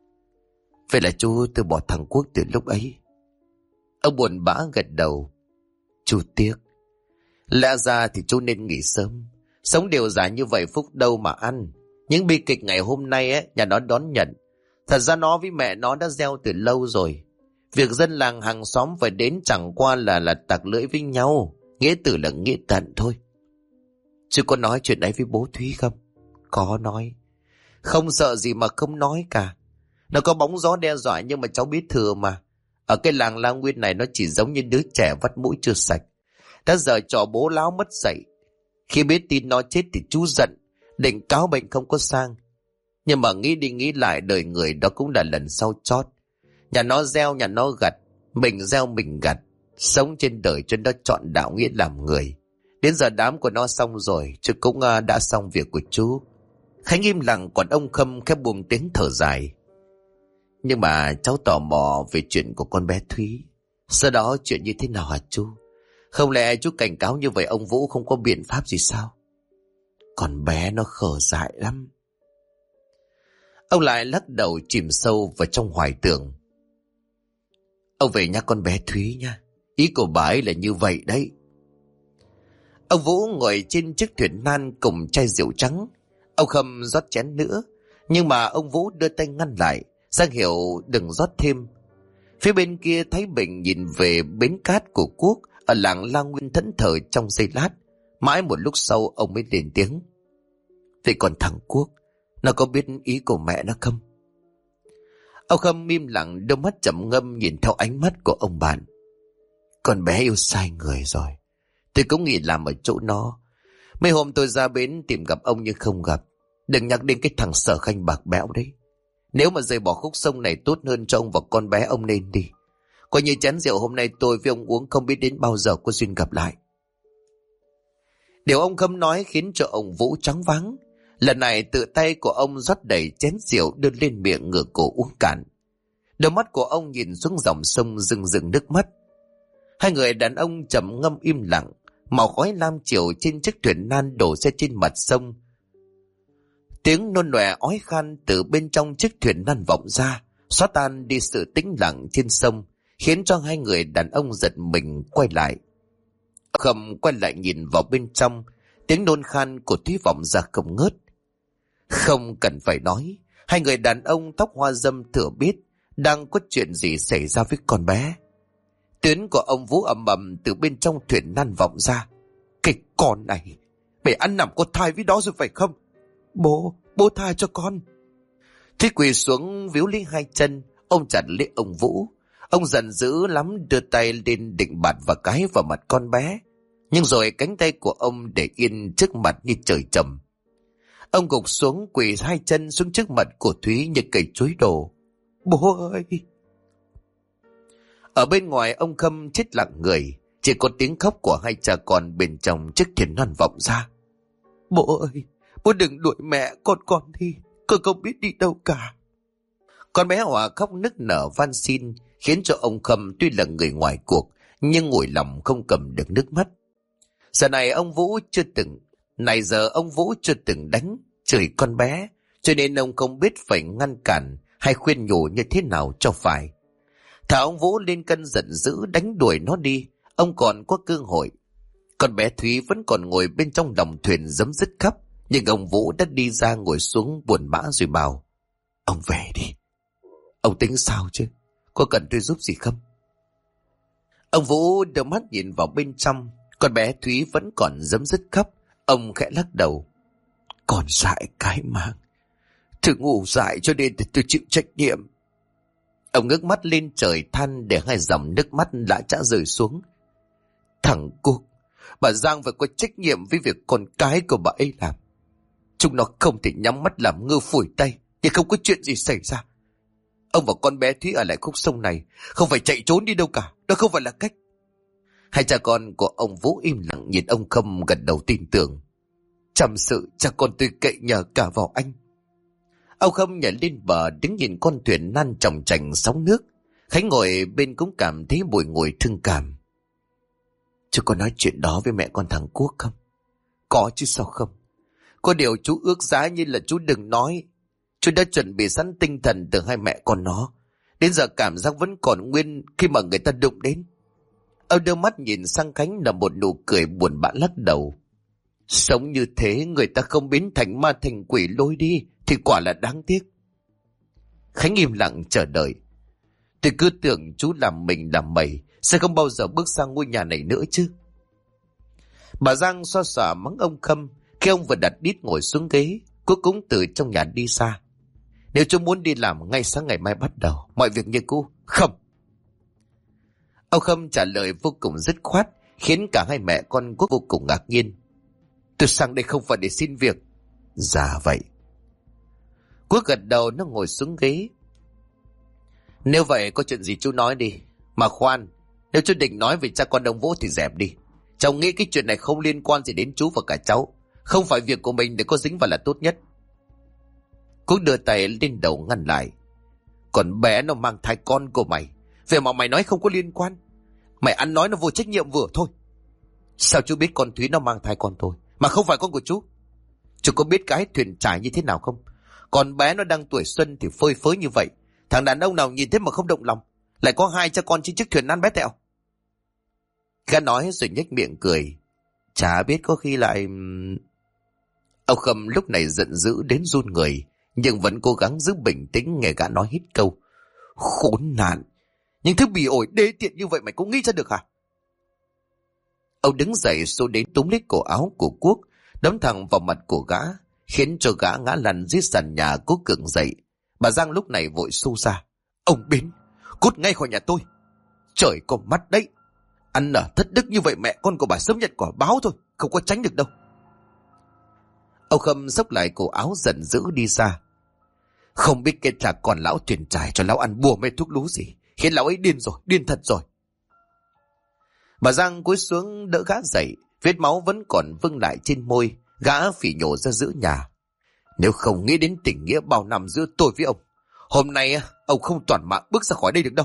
Vậy là chú từ bỏ thằng Quốc từ lúc ấy. Ông buồn bã gật đầu. Chú tiếc. Lẽ ra thì chú nên nghỉ sớm. Sống đều dài như vậy phúc đâu mà ăn. Những bi kịch ngày hôm nay ấy, nhà nó đón nhận. Thật ra nó với mẹ nó đã gieo từ lâu rồi. Việc dân làng hàng xóm phải đến chẳng qua là tặc lưỡi với nhau. Nghĩa tử là nghĩa tận thôi. Chú có nói chuyện ấy với bố Thúy không? Có nói. Không sợ gì mà không nói cả. Nó có bóng gió đe dọa nhưng mà cháu biết thừa mà. Ở cái làng La Nguyên này nó chỉ giống như đứa trẻ vắt mũi chưa sạch. Đã giờ trò bố láo mất dạy. Khi biết tin nó chết thì chú giận, định cáo bệnh không có sang. Nhưng mà nghĩ đi nghĩ lại đời người đó cũng là lần sau chót. Nhà nó gieo nhà nó gặt, mình gieo mình gặt. Sống trên đời cho nó chọn đạo nghĩa làm người. Đến giờ đám của nó xong rồi, chứ cũng đã xong việc của chú. Khánh im lặng còn ông Khâm khẽ buông tiếng thở dài. Nhưng mà cháu tò mò về chuyện của con bé Thúy. Sau đó chuyện như thế nào hả chú? Không lẽ chú cảnh cáo như vậy ông Vũ không có biện pháp gì sao? Con bé nó khờ dại lắm. Ông lại lắc đầu chìm sâu vào trong hoài tưởng. Ông về nhắc con bé Thúy nha. Ý của bà ấy là như vậy đấy. Ông Vũ ngồi trên chiếc thuyền nan cùng chai rượu trắng. Ông Khâm rót chén nữa. Nhưng mà ông Vũ đưa tay ngăn lại, ra hiệu đừng rót thêm. Phía bên kia Thái Bình nhìn về bến cát của Quốc ở làng La Nguyên thẫn thờ trong giây lát. Mãi một lúc sau ông mới lên tiếng. Vậy còn thằng Quốc, nó có biết ý của mẹ nó không? Ông Khâm im lặng, đôi mắt trầm ngâm nhìn theo ánh mắt của ông bạn. Con bé yêu sai người rồi. Tôi cũng nghĩ làm ở chỗ nó. Mấy hôm tôi ra bến tìm gặp ông nhưng không gặp. Đừng nhắc đến cái thằng Sở Khanh bạc bẽo đấy. Nếu mà rời bỏ khúc sông này tốt hơn cho ông và con bé, ông nên đi. Coi như chén rượu hôm nay tôi với ông uống không biết đến bao giờ có duyên gặp lại. Điều ông Khâm nói khiến cho ông Vũ choáng váng. Lần này tự tay của ông rót đầy chén rượu đưa lên miệng ngửa cổ uống cạn. Đôi mắt của ông nhìn xuống dòng sông rưng rưng nước mắt. Hai người đàn ông trầm ngâm im lặng. Màu khói lam chiều trên chiếc thuyền nan đổ ra trên mặt sông. Tiếng nôn nòe ói khan từ bên trong chiếc thuyền nan vọng ra, xóa tan đi sự tĩnh lặng trên sông, khiến cho hai người đàn ông giật mình quay lại. Khâm quay lại nhìn vào bên trong, tiếng nôn khan của Thúy vọng ra không ngớt. Không cần phải nói, hai người đàn ông tóc hoa râm thừa biết đang có chuyện gì xảy ra với con bé. Tiếng của ông Vũ ầm ầm từ bên trong thuyền nan vọng ra. Cái con này, mày ăn nằm có thai với đó rồi phải không? Bố tha cho con. Thúy quỳ xuống víu lấy hai chân, ôm chặt lấy ông Vũ. Ông giận dữ lắm đưa tay lên định bạt và cái vào mặt con bé. Nhưng rồi cánh tay của ông để yên trước mặt như trời trầm. Ông gục xuống quỳ hai chân xuống trước mặt của Thúy như cây chuối đổ. Bố ơi! Ở bên ngoài ông Khâm chết lặng người, chỉ có tiếng khóc của hai cha con bên trong chiếc thuyền non vọng ra. Bố ơi, bố đừng đuổi mẹ con đi, con không biết đi đâu cả. Con bé Hòa khóc nức nở van xin, khiến cho ông Khâm tuy là người ngoài cuộc, nhưng ngồi lòng không cầm được nước mắt. Giờ này ông Vũ chưa từng đánh, chửi con bé, cho nên ông không biết phải ngăn cản hay khuyên nhủ như thế nào cho phải. Thả ông Vũ lên cơn giận dữ đánh đuổi nó đi, ông còn có cơ hội. Con bé Thúy vẫn còn ngồi bên trong lòng thuyền giấm dứt khóc, nhưng ông Vũ đã đi ra ngồi xuống buồn bã rồi bảo: Ông về đi. Ông tính sao chứ? Có cần tôi giúp gì không? Ông Vũ đưa mắt nhìn vào bên trong, con bé Thúy vẫn còn giấm dứt khóc. Ông khẽ lắc đầu: Còn dại cái mang, thử ngủ dại cho nên tôi chịu trách nhiệm. Ông ngước mắt lên trời than để hai dòng nước mắt lã chã rơi xuống. Thằng Quốc, bà Giang phải có trách nhiệm với việc con cái của bà ấy làm. Chúng nó không thể nhắm mắt làm ngơ phủi tay thì không có chuyện gì xảy ra. Ông và con bé Thúy ở lại khúc sông này, không phải chạy trốn đi đâu cả, đó không phải là cách. Hai cha con của ông Vũ im lặng nhìn ông Khâm gật đầu tin tưởng. Chăm sự cha con tôi cậy nhờ cả vào anh. Ông Khâm nhảy lên bờ đứng nhìn con thuyền nan chòng chành sóng nước. Khánh ngồi bên cũng cảm thấy bùi ngùi thương cảm. Chú có nói chuyện đó với mẹ con thằng Quốc không? Có chứ sao không. Có điều chú ước giá như là chú đừng nói. Chú đã chuẩn bị sẵn tinh thần từ hai mẹ con nó. Đến giờ cảm giác vẫn còn nguyên khi mà người ta đụng đến. Ông đưa mắt nhìn sang Khánh là một nụ cười buồn bã lắc đầu. Sống như thế người ta không biến thành ma thành quỷ lôi đi thì quả là đáng tiếc. Khánh im lặng chờ đợi. Tôi cứ tưởng chú làm mình làm mày, sẽ không bao giờ bước sang ngôi nhà này nữa chứ. Bà Giang xoa xả mắng ông Khâm. Khi ông vừa đặt đít ngồi xuống ghế, cô cũng từ trong nhà đi xa. Nếu chú muốn đi làm ngay sáng ngày mai bắt đầu, mọi việc như cũ. Không. Ông Khâm trả lời vô cùng dứt khoát, khiến cả hai mẹ con Quốc vô cùng ngạc nhiên. Tôi sang đây không phải để xin việc. Dạ vậy. Quốc gật đầu, nó ngồi xuống ghế. Nếu vậy có chuyện gì chú nói đi. Mà khoan, nếu chú định nói về cha con ông Vũ thì dẹp đi. Cháu nghĩ cái chuyện này không liên quan gì đến chú và cả cháu. Không phải việc của mình để có dính vào là tốt nhất. Quốc đưa tay lên đầu ngăn lại. Còn bé nó mang thai con của mày, vậy mà mày nói không có liên quan. Mày ăn nói nó vô trách nhiệm vừa thôi. Sao chú biết con Thúy nó mang thai con tôi mà không phải con của chú? Chú có biết cái thuyền trải như thế nào không? Con bé nó đang tuổi xuân thì phơi phới như vậy, thằng đàn ông nào nhìn thế mà không động lòng, lại có hai cha con trên chiếc thuyền ăn bé tẹo. Gã nói rồi nhếch miệng cười. Chả biết có khi lại... Ông Khâm lúc này giận dữ đến run người, nhưng vẫn cố gắng giữ bình tĩnh nghe gã nói hít câu. Khốn nạn, những thứ bỉ ổi đê tiện như vậy mày cũng nghĩ ra được hả? Ông đứng dậy xô đến túm lấy cổ áo của Quốc, đấm thẳng vào mặt của gã, khiến cho gã ngã lăn dưới sàn nhà. Cố gượng dậy. Bà Giang lúc này vội xô ra. Ông biến, cút ngay khỏi nhà tôi. Trời có mắt đấy, ăn ở thất đức như vậy mẹ con của bà sớm nhận quả báo thôi, không có tránh được đâu. Ông Khâm xốc lại cổ áo giận dữ đi ra. Không biết cái là còn lão thuyền trải cho lão ăn bùa mê thuốc lú gì, khiến lão ấy điên rồi, điên thật rồi. Bà Giang cúi xuống đỡ gã dậy, vết máu vẫn còn vương lại trên môi. Gã phỉ nhổ ra giữa nhà. Nếu không nghĩ đến tình nghĩa bao năm giữa tôi với ông, hôm nay ông không toàn mạng bước ra khỏi đây được đâu.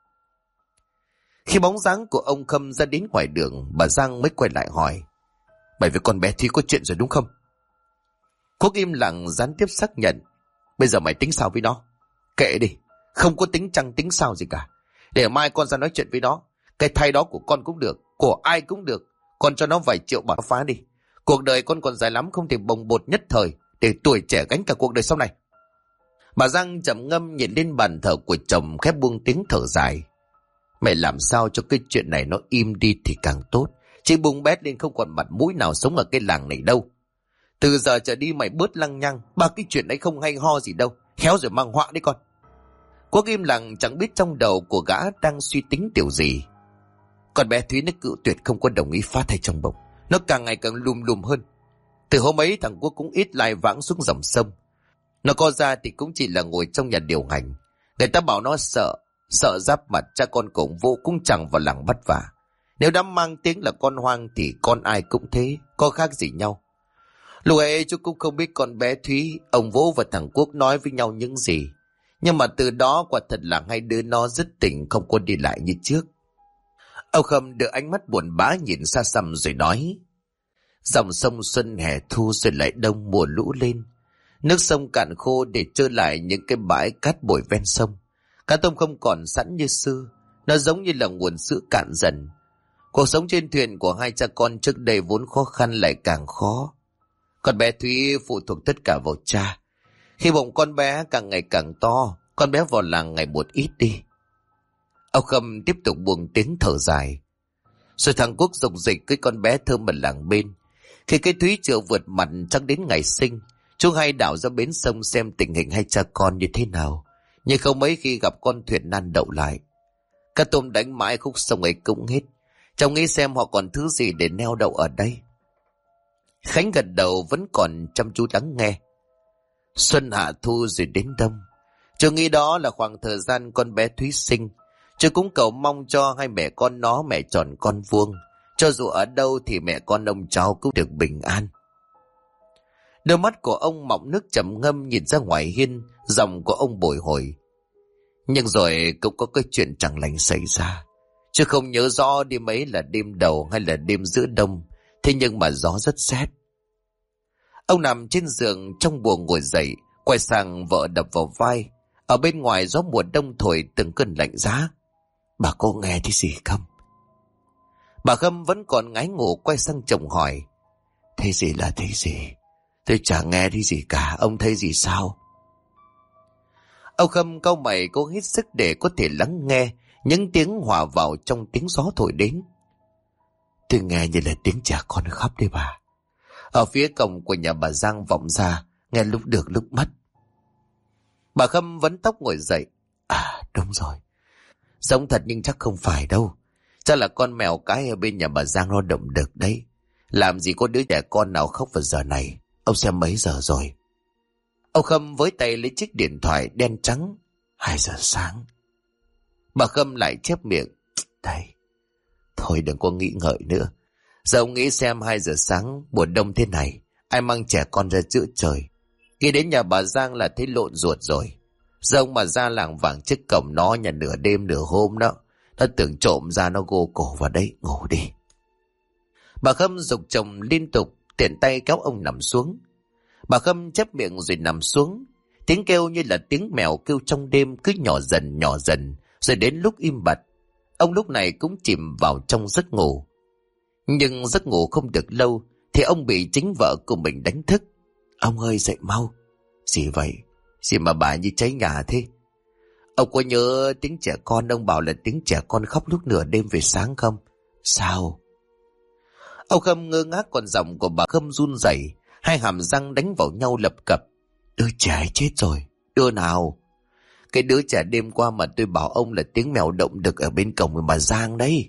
Khi bóng dáng của ông Khâm ra đến ngoài đường, bà Giang mới quay lại hỏi. Mày với con bé Thúy có chuyện rồi đúng không? Quốc im lặng gián tiếp xác nhận. Bây giờ mày tính sao với nó? Kệ đi, không có tính chăng tính sao gì cả. Để mai con ra nói chuyện với nó. Cái thai đó của con cũng được, của ai cũng được. Con cho nó vài triệu bảo phá đi. Cuộc đời con còn dài lắm, không thể bồng bột nhất thời để tuổi trẻ gánh cả cuộc đời sau này. Bà Giang trầm ngâm nhìn lên bàn thờ của chồng, khép buông tiếng thở dài. Mày làm sao cho cái chuyện này nó im đi thì càng tốt. Chứ bung bét lên không còn mặt mũi nào sống ở cái làng này đâu. Từ giờ trở đi mày bớt lăng nhăng, ba cái chuyện ấy không hay ho gì đâu, khéo rồi mang họa đấy con. Quốc im lặng, chẳng biết trong đầu của gã đang suy tính điều gì. Còn bé Thúy nó cự tuyệt không có đồng ý phá thai trong bụng. Nó càng ngày càng lùm lùm hơn. Từ hôm ấy thằng Quốc cũng ít lai vãng xuống dòng sông. Nó co ra thì cũng chỉ là ngồi trong nhà điều hành. Người ta bảo nó sợ, Sợ giáp mặt cha con cùng vô cũng chẳng vào làng bắt vả. Nếu đã mang tiếng là con hoang thì con ai cũng thế, có khác gì nhau. Lúc ấy chú cũng không biết con bé Thúy, ông Vũ và thằng Quốc nói với nhau những gì. Nhưng mà từ đó quả thật là hai đứa nó dứt tình, không có đi lại như trước. Ông Khâm đưa ánh mắt buồn bã nhìn xa xăm rồi nói: dòng sông xuân hè thu rồi lại đông mùa lũ lên. Nước sông cạn khô để trơ lại những cái bãi cát bồi ven sông. Cá tôm không còn sẵn như xưa, nó giống như là nguồn sữa cạn dần. Cuộc sống trên thuyền của hai cha con trước đây vốn khó khăn lại càng khó. Con bé Thúy phụ thuộc tất cả vào cha. Khi bụng con bé càng ngày càng to, con bé vào làng ngày một ít đi. Ông Khâm tiếp tục buông tiếng thở dài. Rồi thằng Quốc dục dịch với con bé Thơm ở làng bên. Khi cái Thúy chưa vượt mặt chắc đến ngày sinh, chúng hay đảo ra bến sông xem tình hình hai cha con như thế nào. Nhưng không mấy khi gặp con thuyền nan đậu lại. Cá tôm đánh mãi khúc sông ấy cũng hết. Cháu nghĩ xem họ còn thứ gì để neo đậu ở đây. Khánh gật đầu vẫn còn chăm chú lắng nghe. Xuân hạ thu rồi đến đông. Chú nghĩ đó là khoảng thời gian con bé Thúy sinh. Chú cũng cầu mong cho hai mẹ con nó mẹ tròn con vuông. Cho dù ở đâu thì mẹ con ông cháu cũng được bình an. Đôi mắt của ông mọng nước trầm ngâm nhìn ra ngoài hiên, giọng của ông bồi hồi. Nhưng rồi cũng có cái chuyện chẳng lành xảy ra. Chứ không nhớ rõ đêm ấy là đêm đầu hay là đêm giữa đông. Thế nhưng mà gió rất rét. Ông nằm trên giường trong buồng ngồi dậy, quay sang vợ đập vào vai. Ở bên ngoài gió mùa đông thổi từng cơn lạnh giá. Bà có nghe thấy gì không? Bà Khâm vẫn còn ngái ngủ quay sang chồng hỏi. Thấy gì là thấy gì? Tôi chẳng nghe thấy gì cả, ông thấy gì sao? Ông Khâm cau mày cố hết sức để có thể lắng nghe những tiếng hòa vào trong tiếng gió thổi đến. Tôi nghe như là tiếng trẻ con khóc đấy bà. Ở phía cổng của nhà bà Giang vọng ra, nghe lúc được lúc mất. Bà Khâm vấn tóc ngồi dậy. À đúng rồi, giống thật nhưng chắc không phải đâu. Chắc là con mèo cái ở bên nhà bà Giang nó động đực đấy. Làm gì có đứa trẻ con nào khóc vào giờ này. Ông xem mấy giờ rồi? Ông Khâm với tay lấy chiếc điện thoại đen trắng. 2 giờ sáng. Bà Khâm lại chép miệng. Đây, thôi đừng có nghĩ ngợi nữa. Giờ ông nghĩ xem 2 giờ sáng mùa đông thế này, ai mang trẻ con ra giữa trời. Khi đến nhà bà Giang là thấy lộn ruột rồi. Giờ ông mà ra làng vàng trước cổng nó nhà nửa đêm nửa hôm đó, nó tưởng trộm ra nó gô cổ vào đấy, ngủ đi. Bà Khâm giục chồng liên tục, tiện tay kéo ông nằm xuống. Bà Khâm chép miệng rồi nằm xuống. Tiếng kêu như là tiếng mèo kêu trong đêm cứ nhỏ dần, rồi đến lúc im bặt. Ông lúc này cũng chìm vào trong giấc ngủ. Nhưng giấc ngủ không được lâu thì ông bị chính vợ của mình đánh thức. Ông ơi dậy mau. Gì vậy? Gì mà bà như cháy nhà thế? Ông có nhớ tiếng trẻ con ông bảo là tiếng trẻ con khóc lúc nửa đêm về sáng không? Sao? Ông Khâm ngơ ngác, còn giọng của bà Khâm run rẩy, hai hàm răng đánh vào nhau lập cập. Đứa trẻ chết rồi. Đứa nào? Cái đứa trẻ đêm qua mà tôi bảo ông là tiếng mèo động đực ở bên cổng của bà Giang đấy.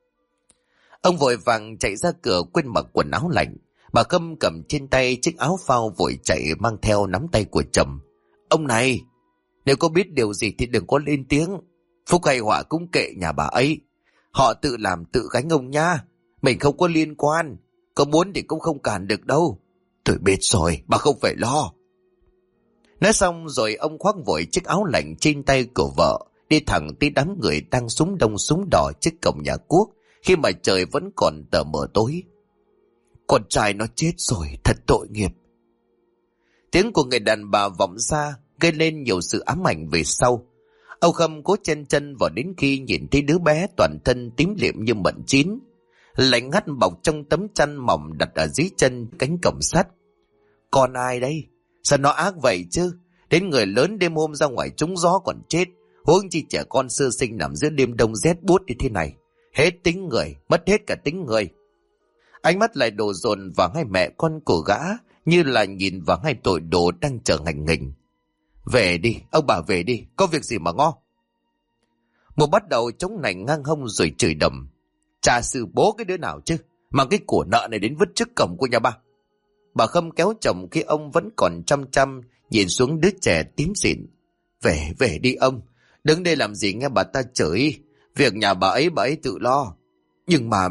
Ông vội vàng chạy ra cửa quên mặc quần áo lạnh. Bà Khâm cầm trên tay chiếc áo phao vội chạy mang theo nắm tay của chồng. Ông này, nếu có biết điều gì thì đừng có lên tiếng. Phúc hay họa cũng kệ nhà bà ấy. Họ tự làm tự gánh ông nha. Mình không có liên quan. Có muốn thì cũng không cản được đâu. Tôi biết rồi, bà không phải lo. Nói xong rồi ông khoác vội chiếc áo lạnh trên tay của vợ, đi thẳng tới đám người đang súng đông súng đỏ trước cổng nhà Quốc, khi mà trời vẫn còn tờ mờ tối. Con trai nó chết rồi, thật tội nghiệp. Tiếng của người đàn bà vọng ra, gây lên nhiều sự ám ảnh về sau. Ông Khâm cố chen chân vào đến khi nhìn thấy đứa bé toàn thân tím liệm như mận chín, lạnh ngắt bọc trong tấm chăn mỏng đặt ở dưới chân cánh cổng sắt. Con ai đây? Sao nó ác vậy chứ? Đến người lớn đêm hôm ra ngoài trúng gió còn chết, huống chi trẻ con sơ sinh nằm giữa đêm đông rét buốt như thế này. Hết tính người, mất hết cả tính người. Ánh mắt lại đổ dồn vào hai mẹ con của gã, như là nhìn vào hai tội đồ đang chờ hành nghình. Về đi, ông bà về đi, có việc gì mà ngo. Một bắt đầu chống nạnh ngang hông rồi chửi đầm. Cha sư bố cái đứa nào chứ, mang cái của nợ này đến vứt trước cổng của nhà bà. Bà Khâm kéo chồng khi ông vẫn còn chăm chăm nhìn xuống đứa trẻ tím xịn. Về đi ông, Đứng đây làm gì nghe bà ta chửi. Việc nhà bà ấy tự lo. Nhưng mà...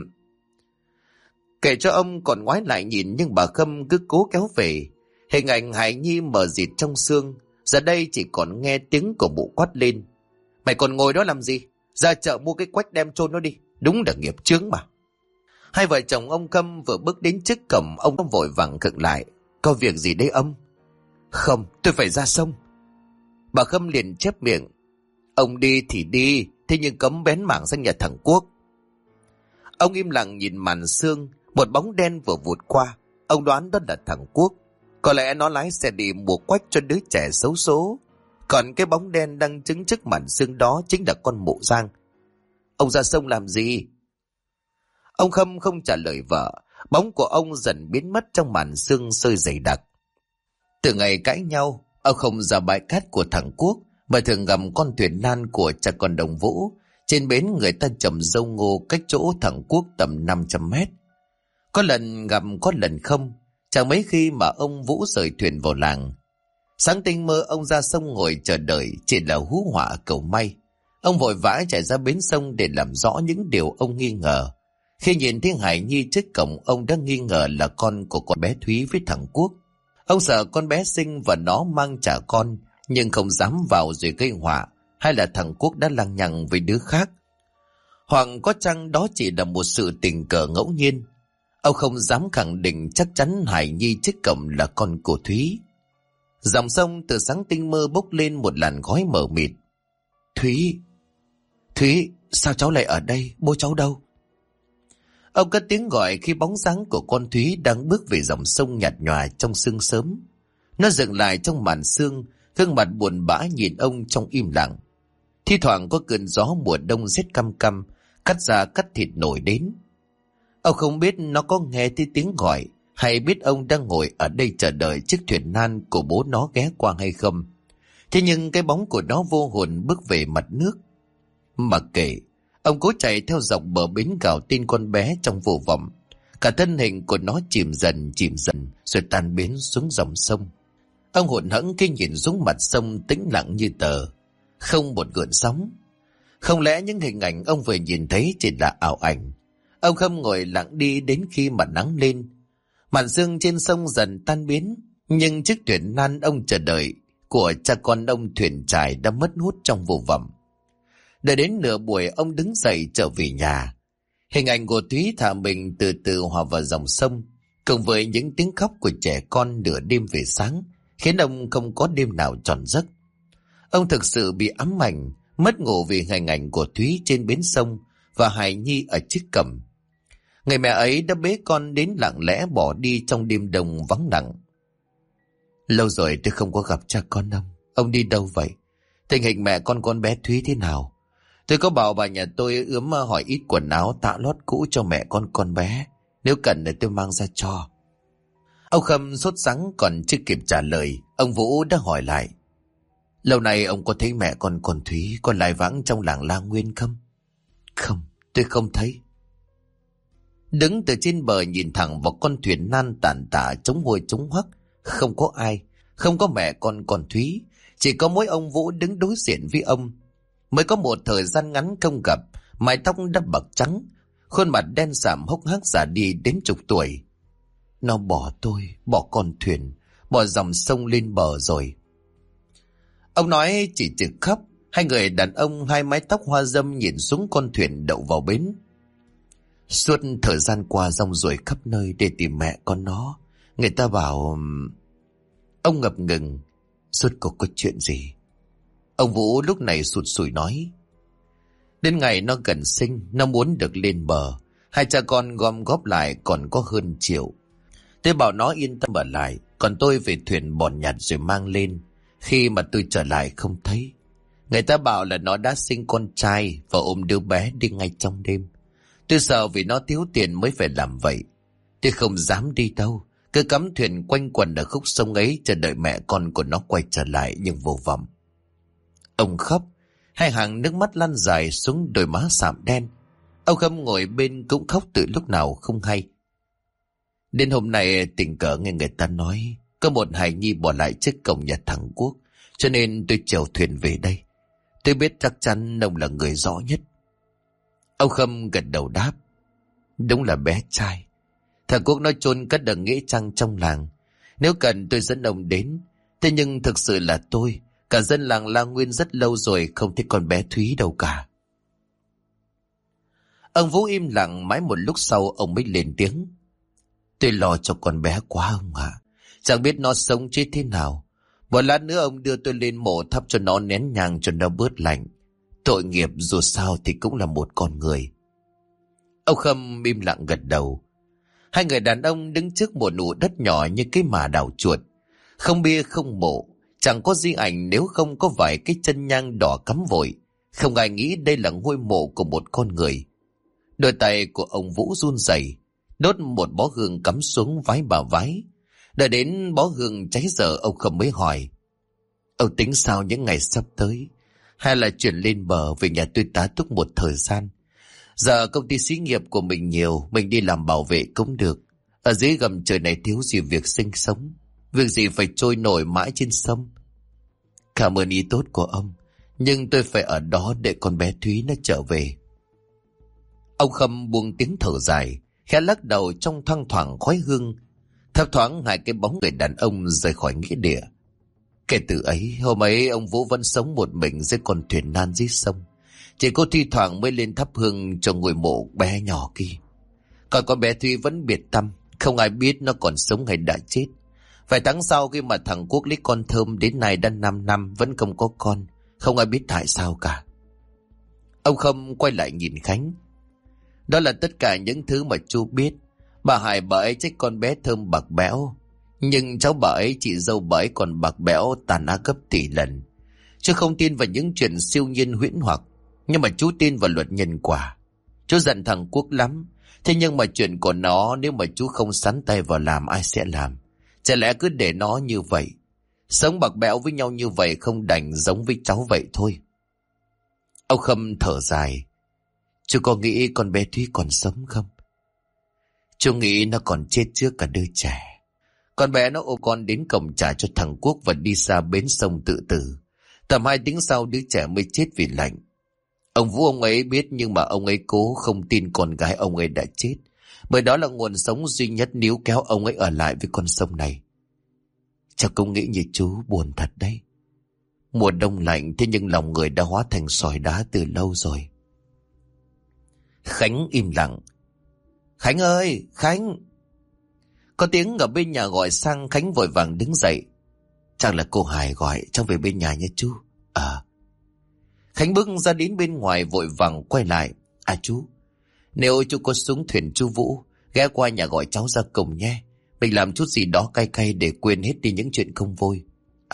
Kể cho ông còn ngoái lại nhìn, nhưng bà Khâm cứ cố kéo về. Hình ảnh Hải Nhi mờ dịt trong xương, giờ đây chỉ còn nghe tiếng của mụ quát lên: mày còn ngồi đó làm gì? Ra chợ mua cái quách đem chôn nó đi. Đúng là nghiệp chướng mà. Hai vợ chồng ông Khâm vừa bước đến trước cổng, ông Khâm vội vàng khựng lại. Có việc gì đấy ông? Không, tôi phải ra sông. Bà Khâm liền chép miệng: ông đi thì đi, thế nhưng cấm bén mảng sang nhà thằng Quốc. Ông im lặng nhìn màn sương, một bóng đen vừa vụt qua. Ông đoán đó là thằng Quốc. Có lẽ nó lái xe đi mua quách cho đứa trẻ xấu số. Còn cái bóng đen đang đứng trước màn sương đó chính là con mụ Giang. Ông ra sông làm gì? Ông Khâm không trả lời vợ. Bóng của ông dần biến mất trong màn sương sơi dày đặc. Từ ngày cãi nhau, ông không ra bãi cát của thằng Quốc, mà thường ngầm con thuyền nan của cha con Đồng Vũ. Trên bến người ta trồng dâu ngô cách chỗ thằng Quốc tầm 500 mét. Có lần gặp có lần không. Chẳng mấy khi mà ông Vũ rời thuyền vào làng. Sáng tinh mơ ông ra sông ngồi chờ đợi, chỉ là hú họa cầu may. Ông vội vã chạy ra bến sông để làm rõ những điều ông nghi ngờ. Khi nhìn thấy Hải Nhi trước cổng, ông đã nghi ngờ là con của con bé Thúy với thằng Quốc. Ông sợ con bé sinh và nó mang trả con, nhưng không dám vào rồi gây họa, hay là thằng Quốc đã lăng nhăng với đứa khác. Hoặc có chăng đó chỉ là một sự tình cờ ngẫu nhiên. Ông không dám khẳng định chắc chắn Hải Nhi trước cổng là con của Thúy. Dòng sông từ sáng tinh mơ bốc lên một làn khói mờ mịt. Thúy, sao cháu lại ở đây? Bố cháu đâu? Ông cất tiếng gọi khi bóng dáng của con Thúy đang bước về dòng sông nhạt nhòa trong sương sớm. Nó dừng lại trong màn sương, gương mặt buồn bã nhìn ông trong im lặng. Thi thoảng có cơn gió mùa đông rét căm căm, cắt da cắt thịt nổi đến. Ông không biết nó có nghe thấy tiếng gọi, hay biết ông đang ngồi ở đây chờ đợi chiếc thuyền nan của bố nó ghé qua hay không. Thế nhưng cái bóng của nó vô hồn bước về mặt nước. Mặc kệ, ông cố chạy theo dọc bờ bến gào tin con bé trong vô vọng. Cả thân hình của nó chìm dần rồi tan biến xuống dòng sông. Ông hụt hẫng khi nhìn xuống mặt sông tĩnh lặng như tờ, không một gợn sóng. Không lẽ những hình ảnh ông vừa nhìn thấy chỉ là ảo ảnh? Ông Khâm ngồi lặng đi đến khi mặt nắng lên. Màn sương trên sông dần tan biến, nhưng chiếc thuyền nan ông chờ đợi của cha con ông thuyền trài đã mất hút trong vô vọng. Đợi đến nửa buổi ông đứng dậy trở về nhà. Hình ảnh của Thúy thả mình từ từ hòa vào dòng sông, cùng với những tiếng khóc của trẻ con nửa đêm về sáng, khiến ông không có đêm nào tròn giấc. Ông thực sự bị ám ảnh, mất ngủ vì hình ảnh của Thúy trên bến sông và Hải Nhi ở chiếc cẩm. Người mẹ ấy đã bế con đến lặng lẽ bỏ đi trong đêm đông vắng lặng. Lâu rồi tôi không có gặp cha con ông. Ông đi đâu vậy? Tình hình mẹ con bé Thúy thế nào? Tôi có bảo bà nhà tôi ướm hỏi ít quần áo tạ lót cũ cho mẹ con bé. Nếu cần để tôi mang ra cho. Ông Khâm sốt sắng còn chưa kịp trả lời, ông Vũ đã hỏi lại. Lâu nay ông có thấy mẹ con Thúy còn lai vãng trong làng La Nguyên không? Không, tôi không thấy. Đứng từ trên bờ nhìn thẳng vào con thuyền nan tàn tạ chống hôi chống hoắc, không có ai, không có mẹ con Thúy, chỉ có mỗi ông Vũ đứng đối diện với ông. Mới có một thời gian ngắn không gặp, mái tóc đã bạc trắng, khuôn mặt đen sạm hốc hác già đi đến chục tuổi. Nó bỏ tôi, bỏ con thuyền, bỏ dòng sông lên bờ rồi. Ông nói chỉ trực khóc. Hai người đàn ông hai mái tóc hoa râm nhìn xuống con thuyền đậu vào bến. Suốt thời gian qua rong ruổi khắp nơi để tìm mẹ con nó. Người ta bảo... Ông ngập ngừng. Suốt cuộc có chuyện gì? Ông Vũ lúc này sụt sùi nói. Đến ngày nó gần sinh, nó muốn được lên bờ. Hai cha con gom góp lại còn có hơn triệu. Tôi bảo nó yên tâm ở lại, còn tôi về thuyền bòn nhặt rồi mang lên. Khi mà tôi trở lại không thấy. Người ta bảo là nó đã sinh con trai và ôm đứa bé đi ngay trong đêm. Tôi sợ vì nó thiếu tiền mới phải làm vậy. Tôi không dám đi đâu, cứ cắm thuyền quanh quẩn ở khúc sông ấy chờ đợi mẹ con của nó quay trở lại nhưng vô vọng. Ông khóc, hai hàng nước mắt lăn dài xuống đôi má sạm đen. Ông Khâm ngồi bên cũng khóc từ lúc nào không hay. Đến hôm nay tình cờ nghe người ta nói có một hài nhi bỏ lại trước cổng nhà thằng Quốc, cho nên tôi chèo thuyền về đây. Tôi biết chắc chắn ông là người rõ nhất. Ông Khâm gật đầu đáp. Đúng là bé trai. Thằng Quốc nó chôn cất ở nghĩa trang trong làng. Nếu cần tôi dẫn ông đến. Thế nhưng thực sự là tôi, cả dân làng La Nguyên rất lâu rồi không thấy con bé Thúy đâu cả. Ông Vũ im lặng mãi một lúc sau ông mới lên tiếng. Tôi lo cho con bé quá ông ạ. Chẳng biết nó sống chết thế nào. Một lát nữa ông đưa tôi lên mộ thắp cho nó nén nhang cho nó bớt lạnh. Tội nghiệp dù sao thì cũng là một con người. Ông Khâm im lặng gật đầu. Hai người đàn ông đứng trước một nụ đất nhỏ như cái mả đảo chuột. Không bia không mộ, chẳng có di ảnh nếu không có vài cái chân nhang đỏ cắm vội. Không ai nghĩ đây là ngôi mộ của một con người. Đôi tay của ông Vũ run rẩy, đốt một bó hương cắm xuống vái bà vái. Đợi đến bó hương cháy dở ông Khâm mới hỏi. Ông tính sao những ngày sắp tới? Hay là chuyển lên bờ về nhà tôi tá túc một thời gian? Giờ công ty xí nghiệp của mình nhiều, mình đi làm bảo vệ cũng được. Ở dưới gầm trời này thiếu gì việc sinh sống. Việc gì phải trôi nổi mãi trên sông. Cảm ơn ý tốt của ông, nhưng tôi phải ở đó để con bé Thúy nó trở về. Ông Khâm buông tiếng thở dài, khẽ lắc đầu trong thoang thoảng khói hương. Thấp thoáng hai cái bóng người đàn ông rời khỏi nghĩa địa. Kể từ ấy, hôm ấy ông Vũ vẫn sống một mình dưới con thuyền nan dưới sông. Chỉ có thi thoảng mới lên thắp hương cho ngôi mộ bé nhỏ kia. Còn con bé Thúy vẫn biệt tăm, không ai biết nó còn sống hay đã chết. Vài tháng sau khi mà thằng Quốc lấy con Thơm đến nay đã 5 năm vẫn không có con, không ai biết tại sao cả. Ông Khâm quay lại nhìn Khánh. Đó là tất cả những thứ mà chú biết. Bà Hải bà ấy trách con bé Thơm bạc bẽo, nhưng cháu bà ấy, chị dâu bà ấy còn bạc bẽo tàn ác gấp tỷ lần. Chú không tin vào những chuyện siêu nhiên huyễn hoặc, nhưng mà chú tin vào luật nhân quả. Chú giận thằng Quốc lắm. Thế nhưng mà chuyện của nó nếu mà chú không sắn tay vào làm ai sẽ làm? Chả lẽ cứ để nó như vậy? Sống bạc bẽo với nhau như vậy không đành giống với cháu vậy thôi. Ông Khâm thở dài. Chú có nghĩ con bé Thúy còn sống không? Chú nghĩ nó còn chết trước cả đứa trẻ. Con bé nó ôm con đến cổng trả cho thằng Quốc và đi xa bến sông tự tử. Tầm 2 tiếng sau đứa trẻ mới chết vì lạnh. Ông Vũ ông ấy biết, nhưng mà ông ấy cố không tin con gái ông ấy đã chết. Bởi đó là nguồn sống duy nhất níu kéo ông ấy ở lại với con sông này. Cháu cũng nghĩ như chú, buồn thật đấy. Mùa đông lạnh, thế nhưng lòng người đã hóa thành sỏi đá từ lâu rồi. Khánh im lặng. Khánh ơi, Khánh! Có tiếng ở bên nhà gọi sang. Khánh vội vàng đứng dậy. Chắc là cô Hải gọi, cháu về bên nhà nhé chú. Khánh bước ra đến bên ngoài vội vàng quay lại. Chú, nếu chú có xuống thuyền chú Vũ, ghé qua nhà gọi cháu ra cùng nhé. Mình làm chút gì đó cay cay để quên hết đi những chuyện không vui.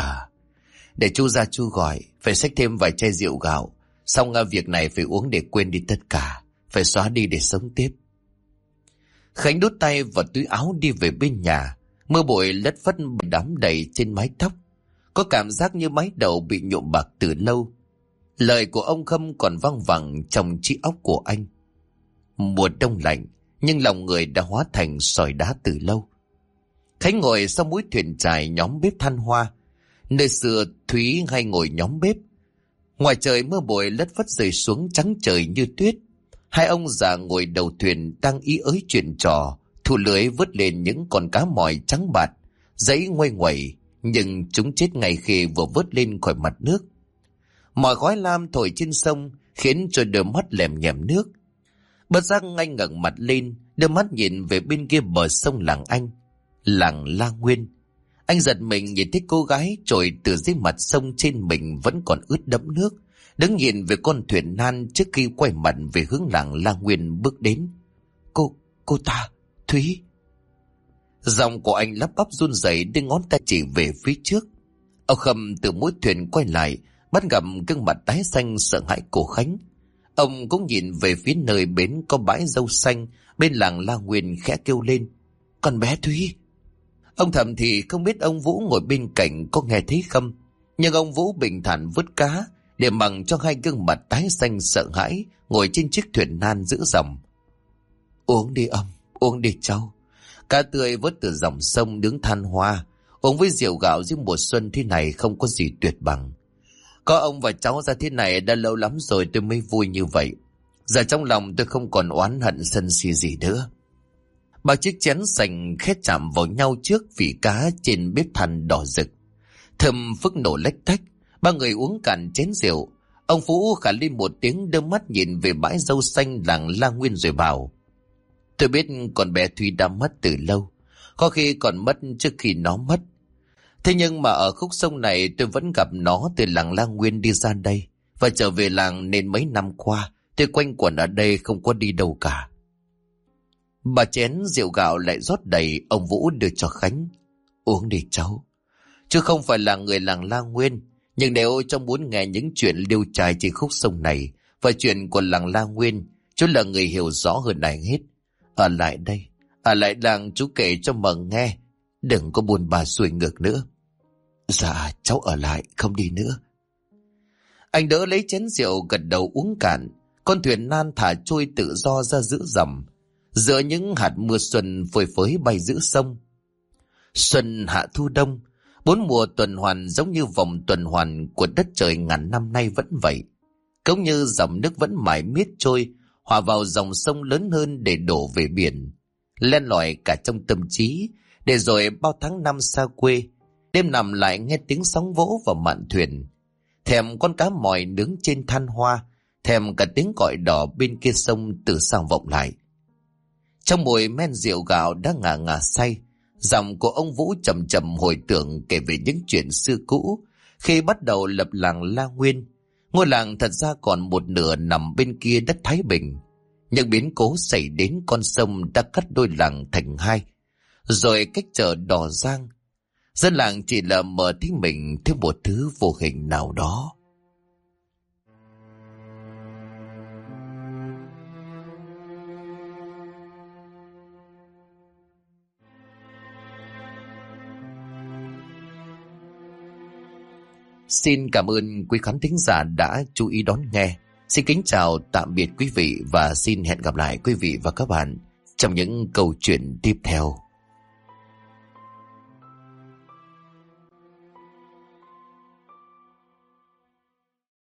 Để chú ra chú gọi, phải xách thêm vài chai rượu gạo. Xong việc này phải uống để quên đi tất cả, phải xóa đi để sống tiếp. Khánh đút tay vào túi áo đi về bên nhà. Mưa bụi lất phất đám đầy trên mái tóc. Có cảm giác như mái đầu bị nhuộm bạc từ lâu. Lời của ông Khâm còn vang vẳng trong trí óc của anh. Mùa đông lạnh, nhưng lòng người đã hóa thành sỏi đá từ lâu. Khánh ngồi sau mũi thuyền chài nhóm bếp than hoa, nơi xưa Thúy hay ngồi nhóm bếp. Ngoài trời mưa bụi lất phất rơi xuống trắng trời như tuyết. Hai ông già ngồi đầu thuyền đang ý ới chuyện trò, thu lưới vớt lên những con cá mòi trắng bạt, giấy ngoay ngoẩy, nhưng chúng chết ngay khi vừa vớt lên khỏi mặt nước. Mỏi khói lam thổi trên sông khiến cho đôi mắt lèm nhèm nước. Bất giác anh ngẩng mặt lên, đưa mắt nhìn về bên kia bờ sông làng anh, làng La Nguyên. Anh giật mình nhìn thấy cô gái trồi từ dưới mặt sông trên mình vẫn còn ướt đẫm nước, đứng nhìn về con thuyền nan trước khi quay mặt về hướng làng La Nguyên bước đến. Cô ta, Thúy. Giọng của anh lắp bắp run rẩy, đưa ngón tay chỉ về phía trước. Ông Khâm từ mũi thuyền quay lại, bắt gặp gương mặt tái xanh sợ hãi của Khánh. Ông cũng nhìn về phía nơi bến có bãi dâu xanh bên làng La Nguyên, khẽ kêu lên. Con bé Thúy. Ông Thẩm thì không biết ông Vũ ngồi bên cạnh có nghe thấy không, nhưng ông Vũ bình thản vớt cá để mặc cho hai gương mặt tái xanh sợ hãi ngồi trên chiếc thuyền nan giữ dòng. Uống đi ông, uống đi cháu. Cá tươi vớt từ dòng sông nướng than hoa, uống với rượu gạo dưới mùa xuân thế này không có gì tuyệt bằng. Có ông và cháu ra thế này đã lâu lắm rồi tôi mới vui như vậy. Giờ trong lòng tôi không còn oán hận sân si gì nữa. Ba chiếc chén sành khét chạm vào nhau trước vỉ cá trên bếp than đỏ rực. Thơm phức nổ lách tách. Ba người uống cạn chén rượu. Ông Phú khả lên một tiếng, đưa mắt nhìn về bãi dâu xanh làng La Nguyên rồi bảo: tôi biết con bé Thúy đã mất từ lâu, có khi còn mất trước khi nó mất. Thế nhưng mà ở khúc sông này tôi vẫn gặp nó từ làng La Nguyên đi ra đây và trở về làng, nên mấy năm qua tôi quanh quẩn ở đây không có đi đâu cả. Bà chén rượu gạo lại rót đầy, ông Vũ đưa cho Khánh: uống đi cháu. Chứ không phải là người làng La Nguyên, nhưng nếu cháu muốn nghe những chuyện liêu trai trên khúc sông này và chuyện của làng La Nguyên, chú là người hiểu rõ hơn ai hết. Ở lại đây, ở lại làng chú kể cho mà nghe, đừng có buồn bà xuôi ngược nữa. Dạ cháu ở lại, không đi nữa. Anh đỡ lấy chén rượu gật đầu uống cạn. Con thuyền nan thả trôi tự do ra giữa dòng, giữa những hạt mưa xuân phơi phới bay giữa sông. Xuân hạ thu đông, 4 mùa tuần hoàn giống như vòng tuần hoàn của đất trời ngàn năm nay vẫn vậy. Cũng như dòng nước vẫn mãi miết trôi, hòa vào dòng sông lớn hơn để đổ về biển, len lỏi cả trong tâm trí. Để rồi bao tháng năm xa quê, đêm nằm lại nghe tiếng sóng vỗ vào mạn thuyền, thèm con cá mòi nướng trên than hoa, thèm cả tiếng còi đỏ bên kia sông từ sao vọng lại. Trong mùi men rượu gạo đã ngả ngả say, giọng của ông Vũ chậm chậm hồi tưởng kể về những chuyện xưa cũ khi bắt đầu lập làng La Nguyên. Ngôi làng thật ra còn một nửa nằm bên kia đất Thái Bình, nhưng biến cố xảy đến con sông đã cắt đôi làng thành hai, rồi cách chợ Đò Giang. Dân làng chỉ là mơ thấy mình thêm một thứ vô hình nào đó. Xin cảm ơn quý khán thính giả đã chú ý đón nghe. Xin kính chào tạm biệt quý vị và xin hẹn gặp lại quý vị và các bạn trong những câu chuyện tiếp theo.